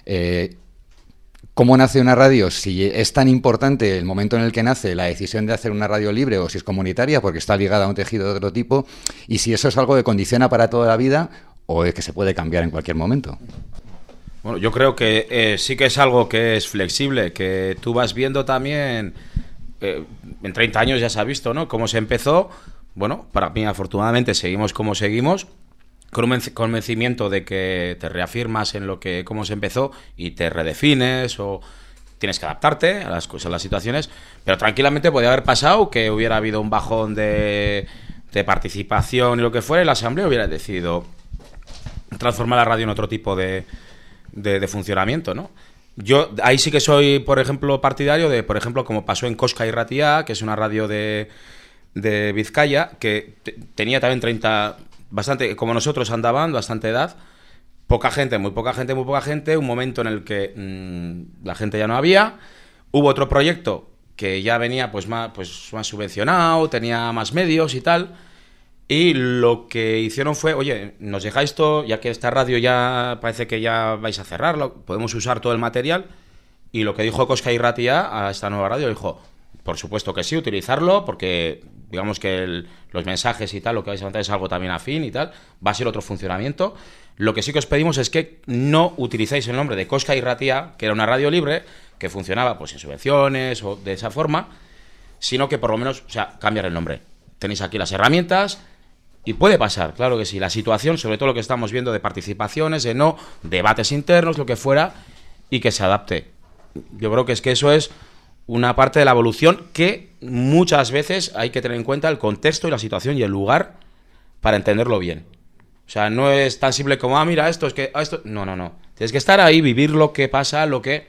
¿cómo nace una radio? Si es tan importante el momento en el que nace la decisión de hacer una radio libre o si es comunitaria porque está ligada a un tejido de otro tipo, y si eso es algo que condiciona para toda la vida o es que se puede cambiar en cualquier momento. Bueno, yo creo que sí que es algo que es flexible, que tú vas viendo también, en 30 años ya se ha visto, ¿no? Cómo se empezó. Bueno, para mí afortunadamente seguimos como seguimos, con un convencimiento de que te reafirmas en cómo se empezó y te redefines o tienes que adaptarte a las cosas, a las situaciones, pero tranquilamente podía haber pasado que hubiera habido un bajón de participación y lo que fuera, y la asamblea hubiera decidido transformar la radio en otro tipo de funcionamiento, ¿no? Yo ahí sí que soy, por ejemplo, partidario de, por ejemplo, como pasó en Koska y Ratia, que es una radio de Vizcaya, que tenía también 30... bastante, como nosotros andaban, bastante edad, poca gente, muy poca gente, un momento en el que la gente ya no había, hubo otro proyecto que ya venía pues más subvencionado, tenía más medios y tal, y lo que hicieron fue, oye, nos dejáis esto, ya que esta radio ya parece que ya vais a cerrarlo, podemos usar todo el material, y lo que dijo Koska y Ratia a esta nueva radio, dijo, por supuesto que sí, utilizarlo, porque digamos que los mensajes y tal, lo que vais a mandar es algo también afín y tal, va a ser otro funcionamiento. Lo que sí que os pedimos es que no utilicéis el nombre de Koska y Ratia, que era una radio libre, que funcionaba pues en subvenciones o de esa forma, sino que por lo menos, o sea, cambiar el nombre. Tenéis aquí las herramientas y puede pasar, claro que sí, la situación, sobre todo lo que estamos viendo de participaciones, de no, debates internos, lo que fuera, y que se adapte. Yo creo que eso es una parte de la evolución que muchas veces hay que tener en cuenta el contexto y la situación y el lugar para entenderlo bien. O sea, no es tan simple como, mira, esto es que... esto... No. Tienes que estar ahí, vivir lo que pasa,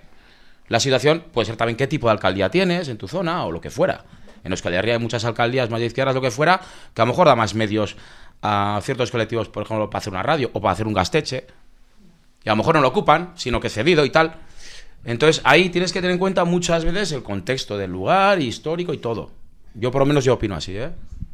la situación, puede ser también qué tipo de alcaldía tienes en tu zona o lo que fuera. En Euskal Herria hay muchas alcaldías más de izquierdas, lo que fuera, que a lo mejor da más medios a ciertos colectivos, por ejemplo, para hacer una radio o para hacer un gasteche, y a lo mejor no lo ocupan, sino que es cedido y tal. Entonces ahí tienes que tener en cuenta muchas veces el contexto del lugar, histórico y todo. Yo por lo menos opino así, ¿eh?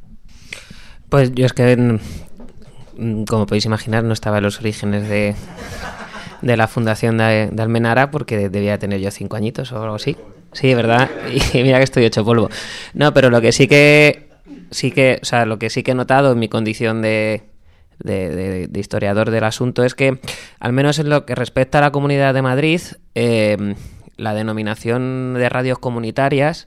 Pues yo es que, como podéis imaginar, no estaba en los orígenes de la fundación de Almenara, porque debía tener yo 5 añitos o algo así. Sí, ¿verdad? Y mira que estoy hecho polvo. No, pero lo que sí que, o sea, lo que sí que he notado en mi condición de historiador del asunto es que, al menos en lo que respecta a la Comunidad de Madrid, la denominación de radios comunitarias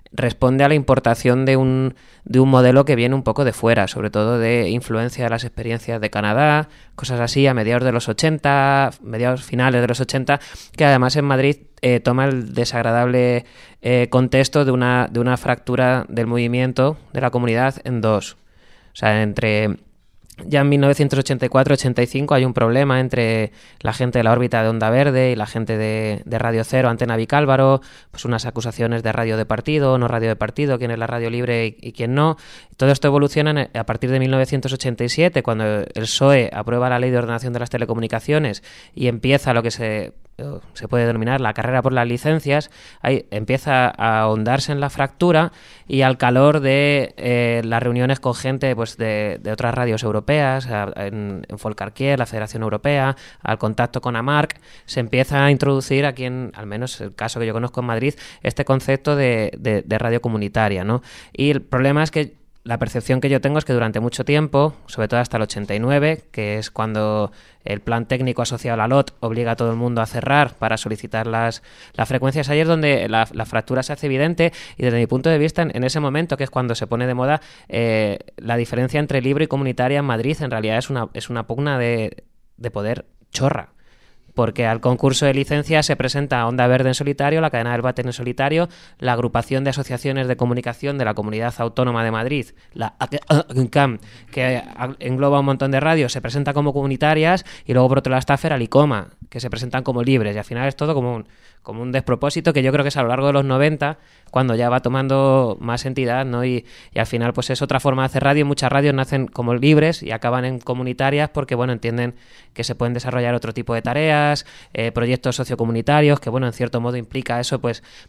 responde a la importación de un modelo que viene un poco de fuera, sobre todo de influencia de las experiencias de Canadá, cosas así a mediados finales de los 80, que además en Madrid toma el desagradable contexto de una fractura del movimiento de la comunidad en dos. O sea, ya en 1984-85 hay un problema entre la gente de la órbita de Onda Verde y la gente de Radio Cero, Antena Vicálvaro, pues unas acusaciones de radio de partido, no radio de partido, quién es la radio libre y quién no. Todo esto evoluciona a partir de 1987, cuando el PSOE aprueba la Ley de Ordenación de las Telecomunicaciones y empieza lo que se puede denominar la carrera por las licencias. Ahí empieza a ahondarse en la fractura, y al calor de las reuniones con gente pues de otras radios europeas, en Folcarquier, la Federación Europea, al contacto con AMARC, se empieza a introducir aquí, al menos el caso que yo conozco en Madrid, este concepto de radio comunitaria, ¿no? Y el problema es que la percepción que yo tengo es que durante mucho tiempo, sobre todo hasta el 89, que es cuando el plan técnico asociado a la LOT obliga a todo el mundo a cerrar para solicitar las frecuencias, ahí es donde la fractura se hace evidente, y desde mi punto de vista, en ese momento, que es cuando se pone de moda, la diferencia entre libre y comunitaria en Madrid en realidad es una pugna de poder chorra. Porque al concurso de licencias se presenta Onda Verde en solitario, la Cadena del Váter en solitario, la Agrupación de Asociaciones de Comunicación de la Comunidad Autónoma de Madrid, la ACAM, que engloba un montón de radios, se presenta como comunitarias, y luego por otro lado está Feralicoma, que se presentan como libres, y al final es todo como un despropósito que yo creo que es a lo largo de los 90 cuando ya va tomando más entidad, ¿no? Y al final pues es otra forma de hacer radio. Muchas radios nacen como libres y acaban en comunitarias porque, bueno, entienden que se pueden desarrollar otro tipo de tareas, proyectos sociocomunitarios, que, bueno, en cierto modo implica eso,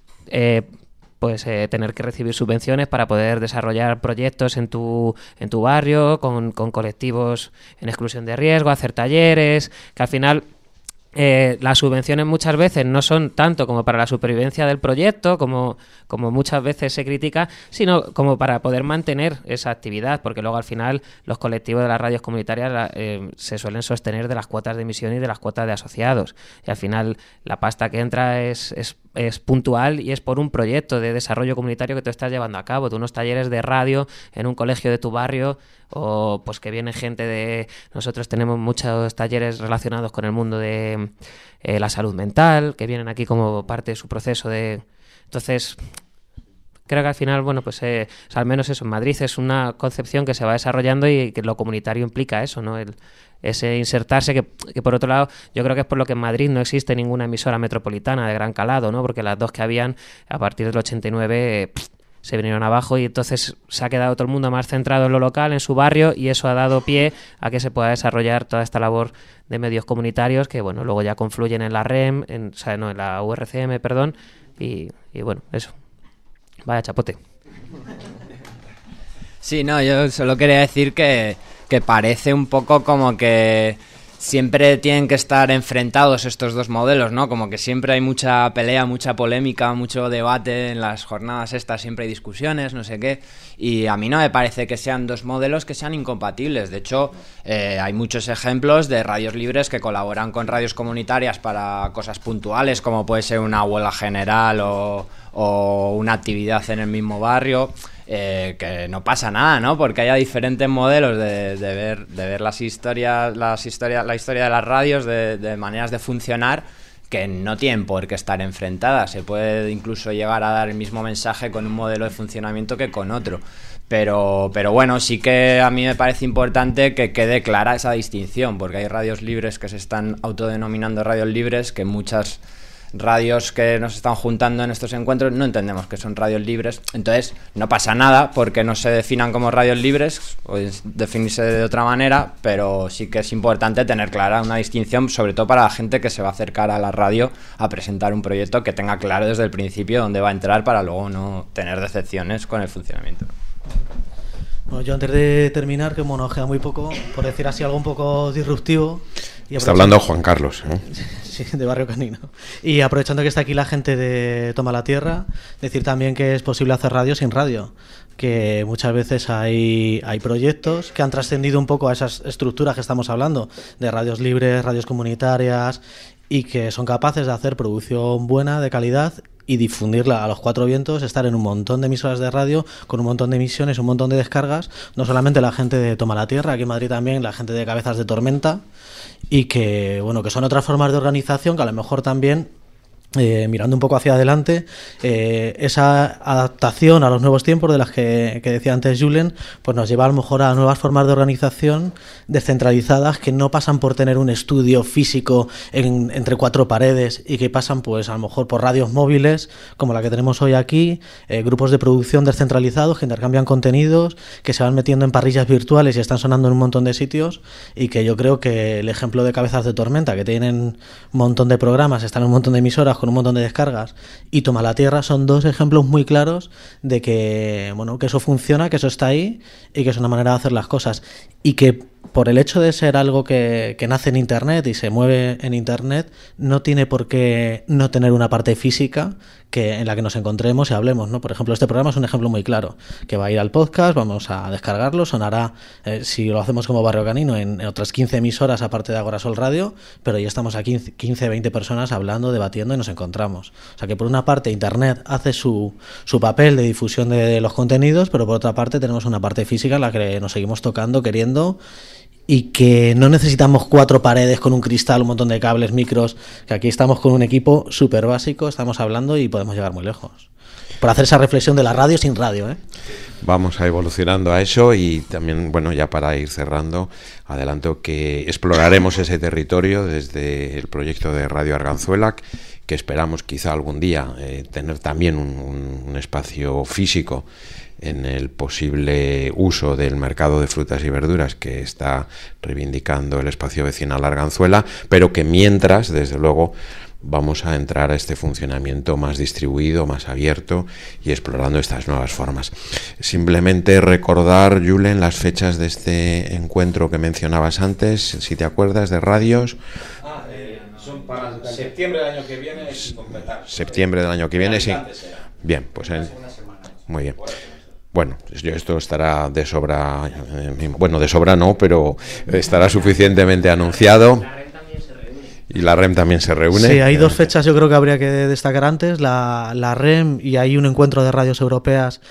tener que recibir subvenciones para poder desarrollar proyectos en tu barrio, con colectivos en exclusión de riesgo, hacer talleres, que al final las subvenciones muchas veces no son tanto como para la supervivencia del proyecto, como muchas veces se critica, sino como para poder mantener esa actividad, porque luego al final los colectivos de las radios comunitarias se suelen sostener de las cuotas de emisión y de las cuotas de asociados, y al final la pasta que entra es puntual y es por un proyecto de desarrollo comunitario que tú estás llevando a cabo, de unos talleres de radio en un colegio de tu barrio, o pues que viene gente nosotros tenemos muchos talleres relacionados con el mundo de la salud mental, que vienen aquí como parte de su proceso entonces creo que al final, bueno, pues al menos eso, en Madrid es una concepción que se va desarrollando, y que lo comunitario implica eso, ¿no? Ese insertarse, que por otro lado yo creo que es por lo que en Madrid no existe ninguna emisora metropolitana de gran calado, ¿no? Porque las dos que habían a partir del 89 se vinieron abajo, y entonces se ha quedado todo el mundo más centrado en lo local, en su barrio, y eso ha dado pie a que se pueda desarrollar toda esta labor de medios comunitarios que, bueno, luego ya confluyen en la REM, en la URCM, perdón, y bueno, eso. Vaya chapote. Sí, no, yo solo quería decir que parece un poco como que siempre tienen que estar enfrentados estos dos modelos, ¿no? Como que siempre hay mucha pelea, mucha polémica, mucho debate en las jornadas estas, siempre hay discusiones, no sé qué, y a mí no me parece que sean dos modelos que sean incompatibles. De hecho, hay muchos ejemplos de radios libres que colaboran con radios comunitarias para cosas puntuales, como puede ser una huelga general o una actividad en el mismo barrio. Que no pasa nada, ¿no? Porque haya diferentes modelos de ver la historia de las radios, de maneras de funcionar, que no tienen por qué estar enfrentadas. Se puede incluso llegar a dar el mismo mensaje con un modelo de funcionamiento que con otro. Pero bueno, sí que a mí me parece importante que quede clara esa distinción, porque hay radios libres que se están autodenominando radios libres, que muchas radios que nos están juntando en estos encuentros no entendemos que son radios libres. Entonces no pasa nada porque no se definan como radios libres, o definirse de otra manera, pero sí que es importante tener clara una distinción, sobre todo para la gente que se va a acercar a la radio a presentar un proyecto, que tenga claro desde el principio dónde va a entrar, para luego no tener decepciones con el funcionamiento. Bueno, yo antes de terminar, que nos queda muy poco, por decir así algo un poco disruptivo. Está hablando Juan Carlos, ¿eh? Sí, de Barrio Canino. Y aprovechando que está aquí la gente de Toma la Tierra, decir también que es posible hacer radio sin radio, que muchas veces hay proyectos que han trascendido un poco a esas estructuras que estamos hablando, de radios libres, radios comunitarias, y que son capaces de hacer producción buena, de calidad, y difundirla a los cuatro vientos, estar en un montón de emisoras de radio, con un montón de emisiones, un montón de descargas, no solamente la gente de Toma la Tierra, aquí en Madrid también, la gente de Cabezas de Tormenta, y que, bueno, que son otras formas de organización que a lo mejor también, mirando un poco hacia adelante, esa adaptación a los nuevos tiempos de las que decía antes Julen, pues nos lleva a lo mejor a nuevas formas de organización descentralizadas que no pasan por tener un estudio físico entre cuatro paredes y que pasan pues a lo mejor por radios móviles como la que tenemos hoy aquí, grupos de producción descentralizados que intercambian contenidos, que se van metiendo en parrillas virtuales y están sonando en un montón de sitios, y que yo creo que el ejemplo de Cabezas de Tormenta, que tienen un montón de programas, están en un montón de emisoras con un montón de descargas, y Toma la Tierra, son dos ejemplos muy claros de que, bueno, que eso funciona, que eso está ahí y que es una manera de hacer las cosas, y que por el hecho de ser algo que nace en Internet y se mueve en Internet, no tiene por qué no tener una parte física en la que nos encontremos y hablemos, ¿no? Por ejemplo, este programa es un ejemplo muy claro, que va a ir al podcast, vamos a descargarlo, sonará, si lo hacemos como Barrio Canino, en otras 15 emisoras aparte de Agorasol Radio, pero ya estamos aquí 15, 20 personas hablando, debatiendo y nos encontramos. O sea que por una parte Internet hace su papel de difusión de los contenidos, pero por otra parte tenemos una parte física en la que nos seguimos tocando, queriendo, y que no necesitamos cuatro paredes con un cristal, un montón de cables, micros, que aquí estamos con un equipo súper básico, estamos hablando y podemos llegar muy lejos. Por hacer esa reflexión de la radio sin radio, ¿eh? Vamos a evolucionando a eso, y también, bueno, ya para ir cerrando, adelanto que exploraremos ese territorio desde el proyecto de Radio Arganzuela, que esperamos quizá algún día tener también un espacio físico en el posible uso del mercado de frutas y verduras que está reivindicando el espacio vecinal Arganzuela, pero que mientras, desde luego, vamos a entrar a este funcionamiento más distribuido, más abierto y explorando estas nuevas formas. Simplemente recordar, Julen, las fechas de este encuentro que mencionabas antes, si te acuerdas, de radios. Son para septiembre del año que viene, sin completar. Septiembre del año que viene, sí. Bien, pues muy bien. Bueno, esto estará de sobra, bueno, de sobra no, pero estará suficientemente anunciado. Y la REM también se reúne. Sí, hay dos fechas yo creo que habría que destacar antes, la REM, y hay un encuentro de radios europeas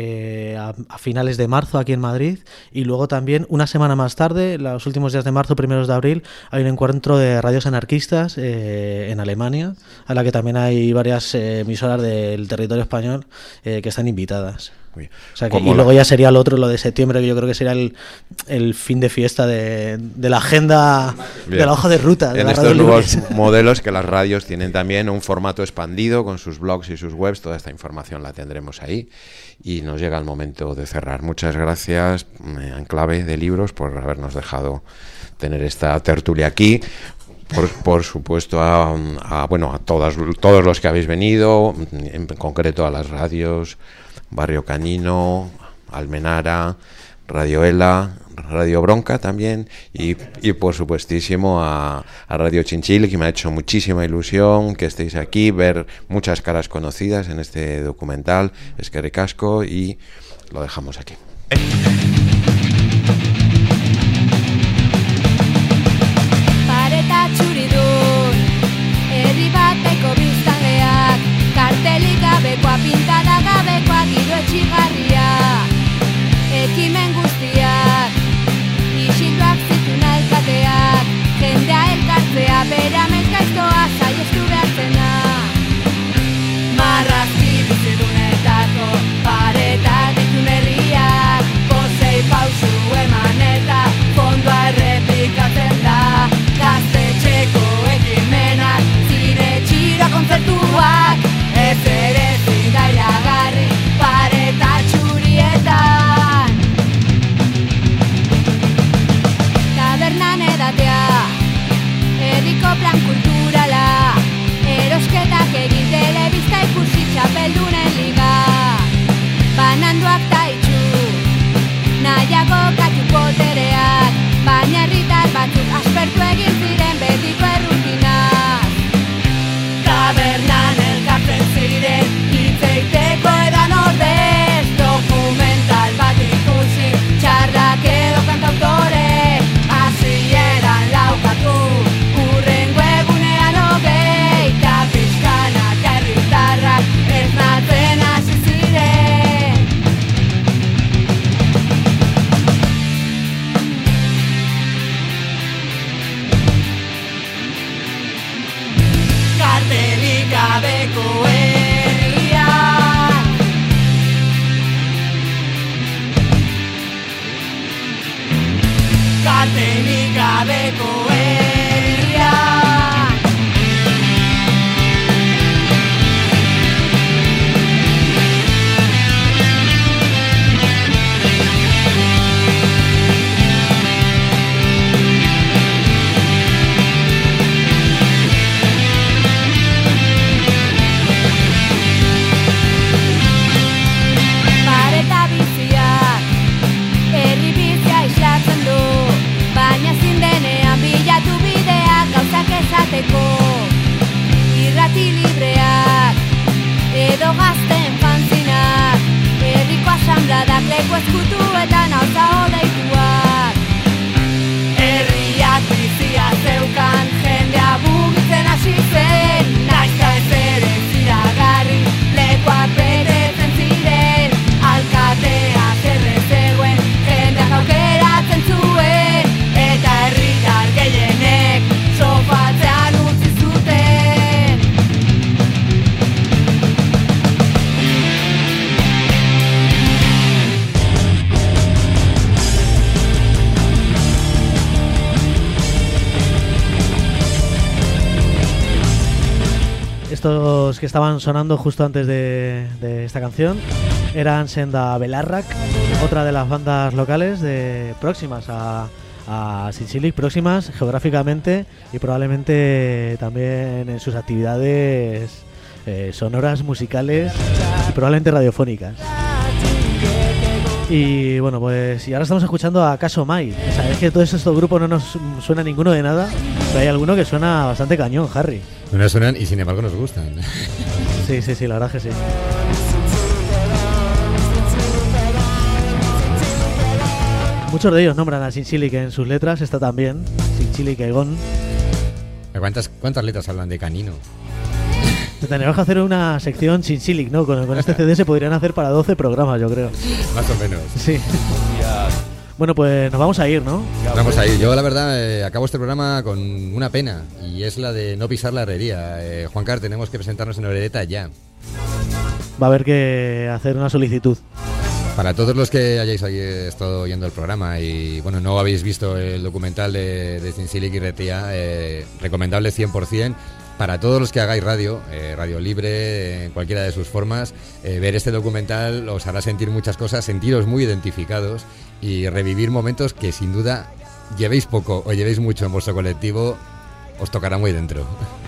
a finales de marzo aquí en Madrid, y luego también una semana más tarde, los últimos días de marzo, primeros de abril, hay un encuentro de radios anarquistas en Alemania, a la que también hay varias emisoras del territorio español que están invitadas. O sea que, y luego ya sería lo de septiembre, que yo creo que sería el fin de fiesta de la agenda, bien, de la hoja de ruta. En estos nuevos modelos que las radios tienen también un formato expandido con sus blogs y sus webs, toda esta información la tendremos ahí, y nos llega el momento de cerrar. Muchas gracias, Enclave de Libros, por habernos dejado tener esta tertulia aquí. Por supuesto a todos los que habéis venido, en concreto a las radios Barrio Canino, Almenara, Radio Ela, Radio Bronca también, y por supuestísimo a Radio Chinchil, que me ha hecho muchísima ilusión que estéis aquí, ver muchas caras conocidas en este documental. Eskerrik asko, y lo dejamos aquí. Pareta txuridun, herri bateko biztanleak, kartelik gabekoa, pintada gabekoa, giro etxigarria, ekimen guztiak, isilduak zitun alkateak, jendea elkartzea, beramez gaiztoa, saiestu behar zena. Marrazki bizidunetako, pareta ditun herriak, posei estos que estaban sonando justo antes de esta canción eran Senda Belarrak, otra de las bandas locales próximas a Zintzilik, próximas geográficamente y probablemente también en sus actividades sonoras, musicales y probablemente radiofónicas. Y bueno, pues y ahora estamos escuchando a Caso Mai. O sea, es que todos estos grupos no nos suena ninguno de nada, pero hay alguno que suena bastante cañón, Harry. No nos suenan y sin embargo nos gustan. Sí, la verdad es que sí. Muchos de ellos nombran a Zintzilik en sus letras, está también Zintzilik Egon. ¿Cuántas letras hablan de canino? Tendríamos que hacer una sección Zintzilik, ¿no? Con este CD se podrían hacer para 12 programas, yo creo. Más o menos. Sí. Bueno, pues nos vamos a ir, ¿no? Vamos a ir. Yo, la verdad, acabo este programa con una pena, y es la de no pisar la herrería. Juancar, tenemos que presentarnos en Orereta ya. Va a haber que hacer una solicitud. Para todos los que hayáis estado oyendo el programa y bueno, no habéis visto el documental de Zintzilik y Ratia, recomendable 100%. Para todos los que hagáis radio libre, en cualquiera de sus formas, ver este documental os hará sentir muchas cosas, sentiros muy identificados y revivir momentos que sin duda llevéis poco o llevéis mucho en vuestro colectivo, os tocará muy dentro.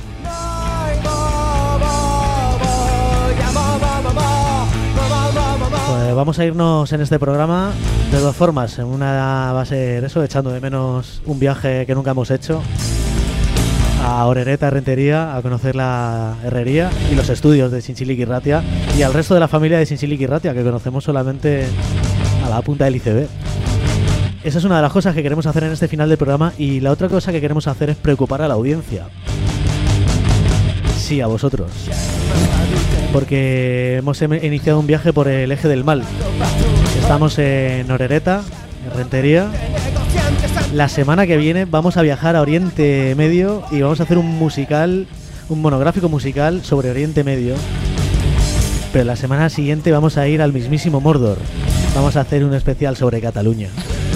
Pues vamos a irnos en este programa de dos formas. En una va a ser eso, echando de menos un viaje que nunca hemos hecho a Orereta, Rentería, a conocer la herrería y los estudios de Zintzilik y Ratia, y al resto de la familia de Zintzilik y Ratia, que conocemos solamente a la punta del iceberg. Esa es una de las cosas que queremos hacer en este final del programa, y la otra cosa que queremos hacer es preocupar a la audiencia. Sí, a vosotros. Porque hemos iniciado un viaje por el eje del mal. Estamos en Orereta, en Rentería. La semana que viene vamos a viajar a Oriente Medio y vamos a hacer un monográfico musical sobre Oriente Medio. Pero la semana siguiente vamos a ir al mismísimo Mordor. Vamos a hacer un especial sobre Cataluña.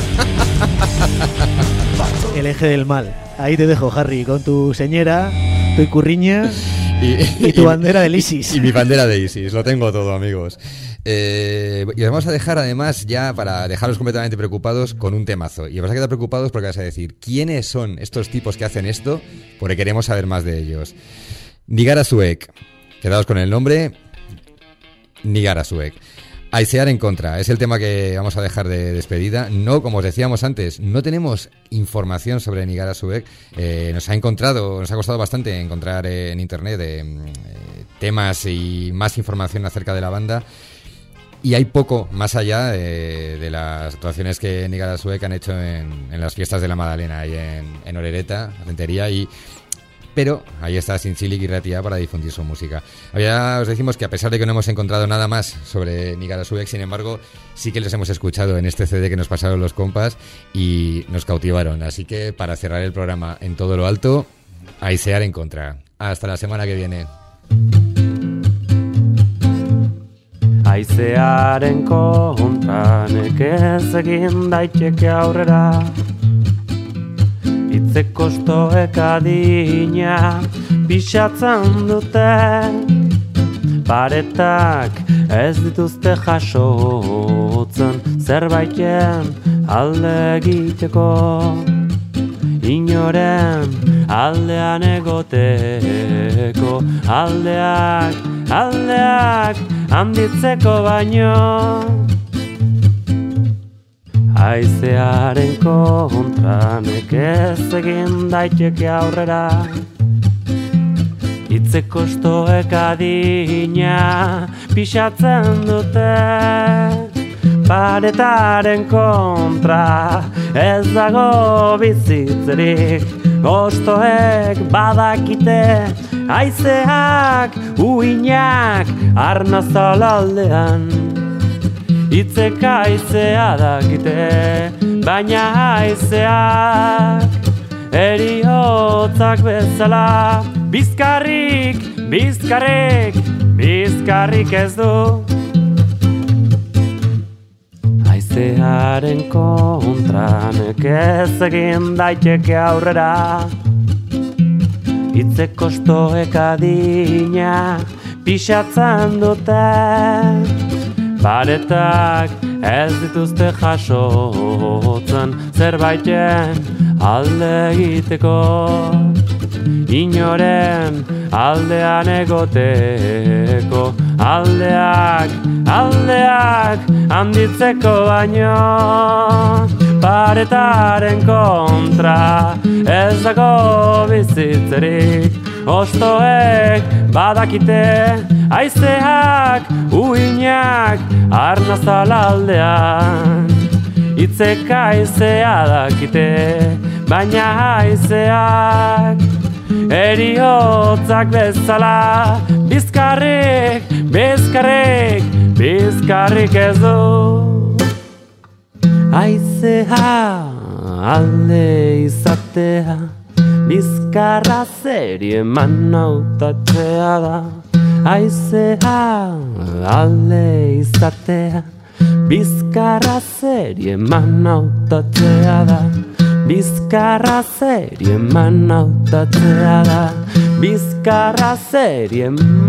El eje del mal. Ahí te dejo, Harry, con tu señora, tu icurriña y tu bandera del ISIS. Y mi bandera de ISIS, lo tengo todo, amigos. Y os vamos a dejar, además, ya para dejaros completamente preocupados, con un temazo. Y os vas a quedar preocupados porque vas a decir, ¿quiénes son estos tipos que hacen esto? Porque queremos saber más de ellos. Nigara Suek. Quedaos con el nombre. Nigara Suek. Aisear en contra, es el tema que vamos a dejar de despedida. No, como os decíamos antes, no tenemos información sobre Nigara Suek. Nos ha costado bastante encontrar en internet temas y más información acerca de la banda. Y hay poco más allá de las actuaciones que Nigara Suek han hecho en las fiestas de la Madalena y en Orereta, Rentería, pero ahí está Zintzilik y Ratia para difundir su música. Ya os decimos que a pesar de que no hemos encontrado nada más sobre Nigara Suek, sin embargo, sí que les hemos escuchado en este CD que nos pasaron los compas y nos cautivaron. Así que para cerrar el programa en todo lo alto, aisear en contra. Hasta la semana que viene. Aizearen kontra nekez egin daiteke aurrera, hitzek kostoek adina pisatzen dute, paretak ez dituzte jasotzen zerbaiten alde egiteko, inoren aldean egoteko, aldeak handitzeko baino. Aizearen kontra nekez egin daiteke aurrera, hitzek kostoek adina pisatzen dute, paretaren kontra ez dago bizitzerik, kostoek badakite, aizeak uinak arnazalaldean. Hitzek aizea dakite, baina aizeak eriotzak bezala, bizkarrik ez du. Aizearen kontra nekez egin daiteke aurrera, Itzek kostoek adina pixatzen dute, paretak ez dituzte jasotzen zerbaiten alde egiteko, inoren aldean egoteko, aldeak handitzeko baino, paretaren kontra ez dago bizitzerik, ostoek badakite, haizeak uinak arnazala aldean, itzek haizea dakite, baina haizeak eriotzak bezala, bizkarrik ez du. Haizea alde izatea, bizkarra zeri eman hautatzea da. Haizea alde izatea, bizkarra zeri eman hautatzea da. Bizkarra zeri eman hautatzea da. Bizkarra zeri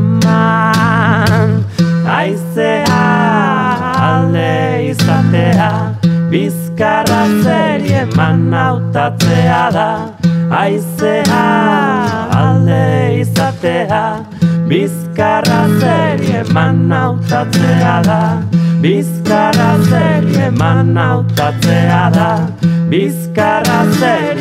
eman. Haizea alde izatea, bizkarra zeri eman hautatzea da. Haizea alde izatea, bizkarra zeri eman hautatzea da. Bizkarra zeri eman hautatzea da. Bizkarra zeri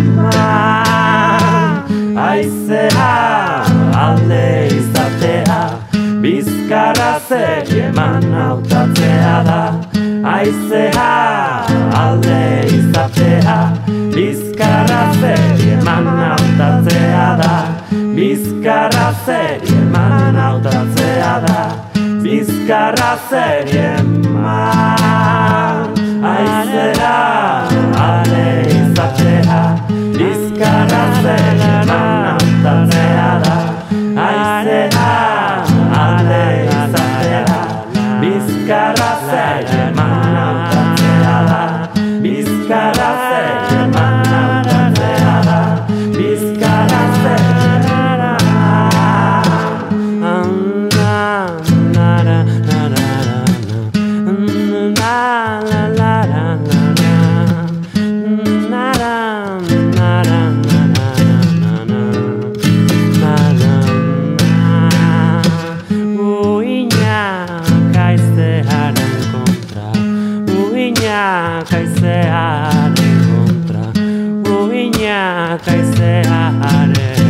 eman. Haizea alde izatea, bizkarra zeri eman hautatzea da. Haizea alde izatea, bizkarra zeri eman hautatzea da. Bizkarra zeri eman hautatzea da. Bizkarra zeri eman. Haizea alde izatea, bizkarra zeri eman hautatzea da. Haizea alde izatea, bizkarra zeri eman hautatzea da. Bizkarra zeri eman hautatzea da. Bizkarra zeri haizearen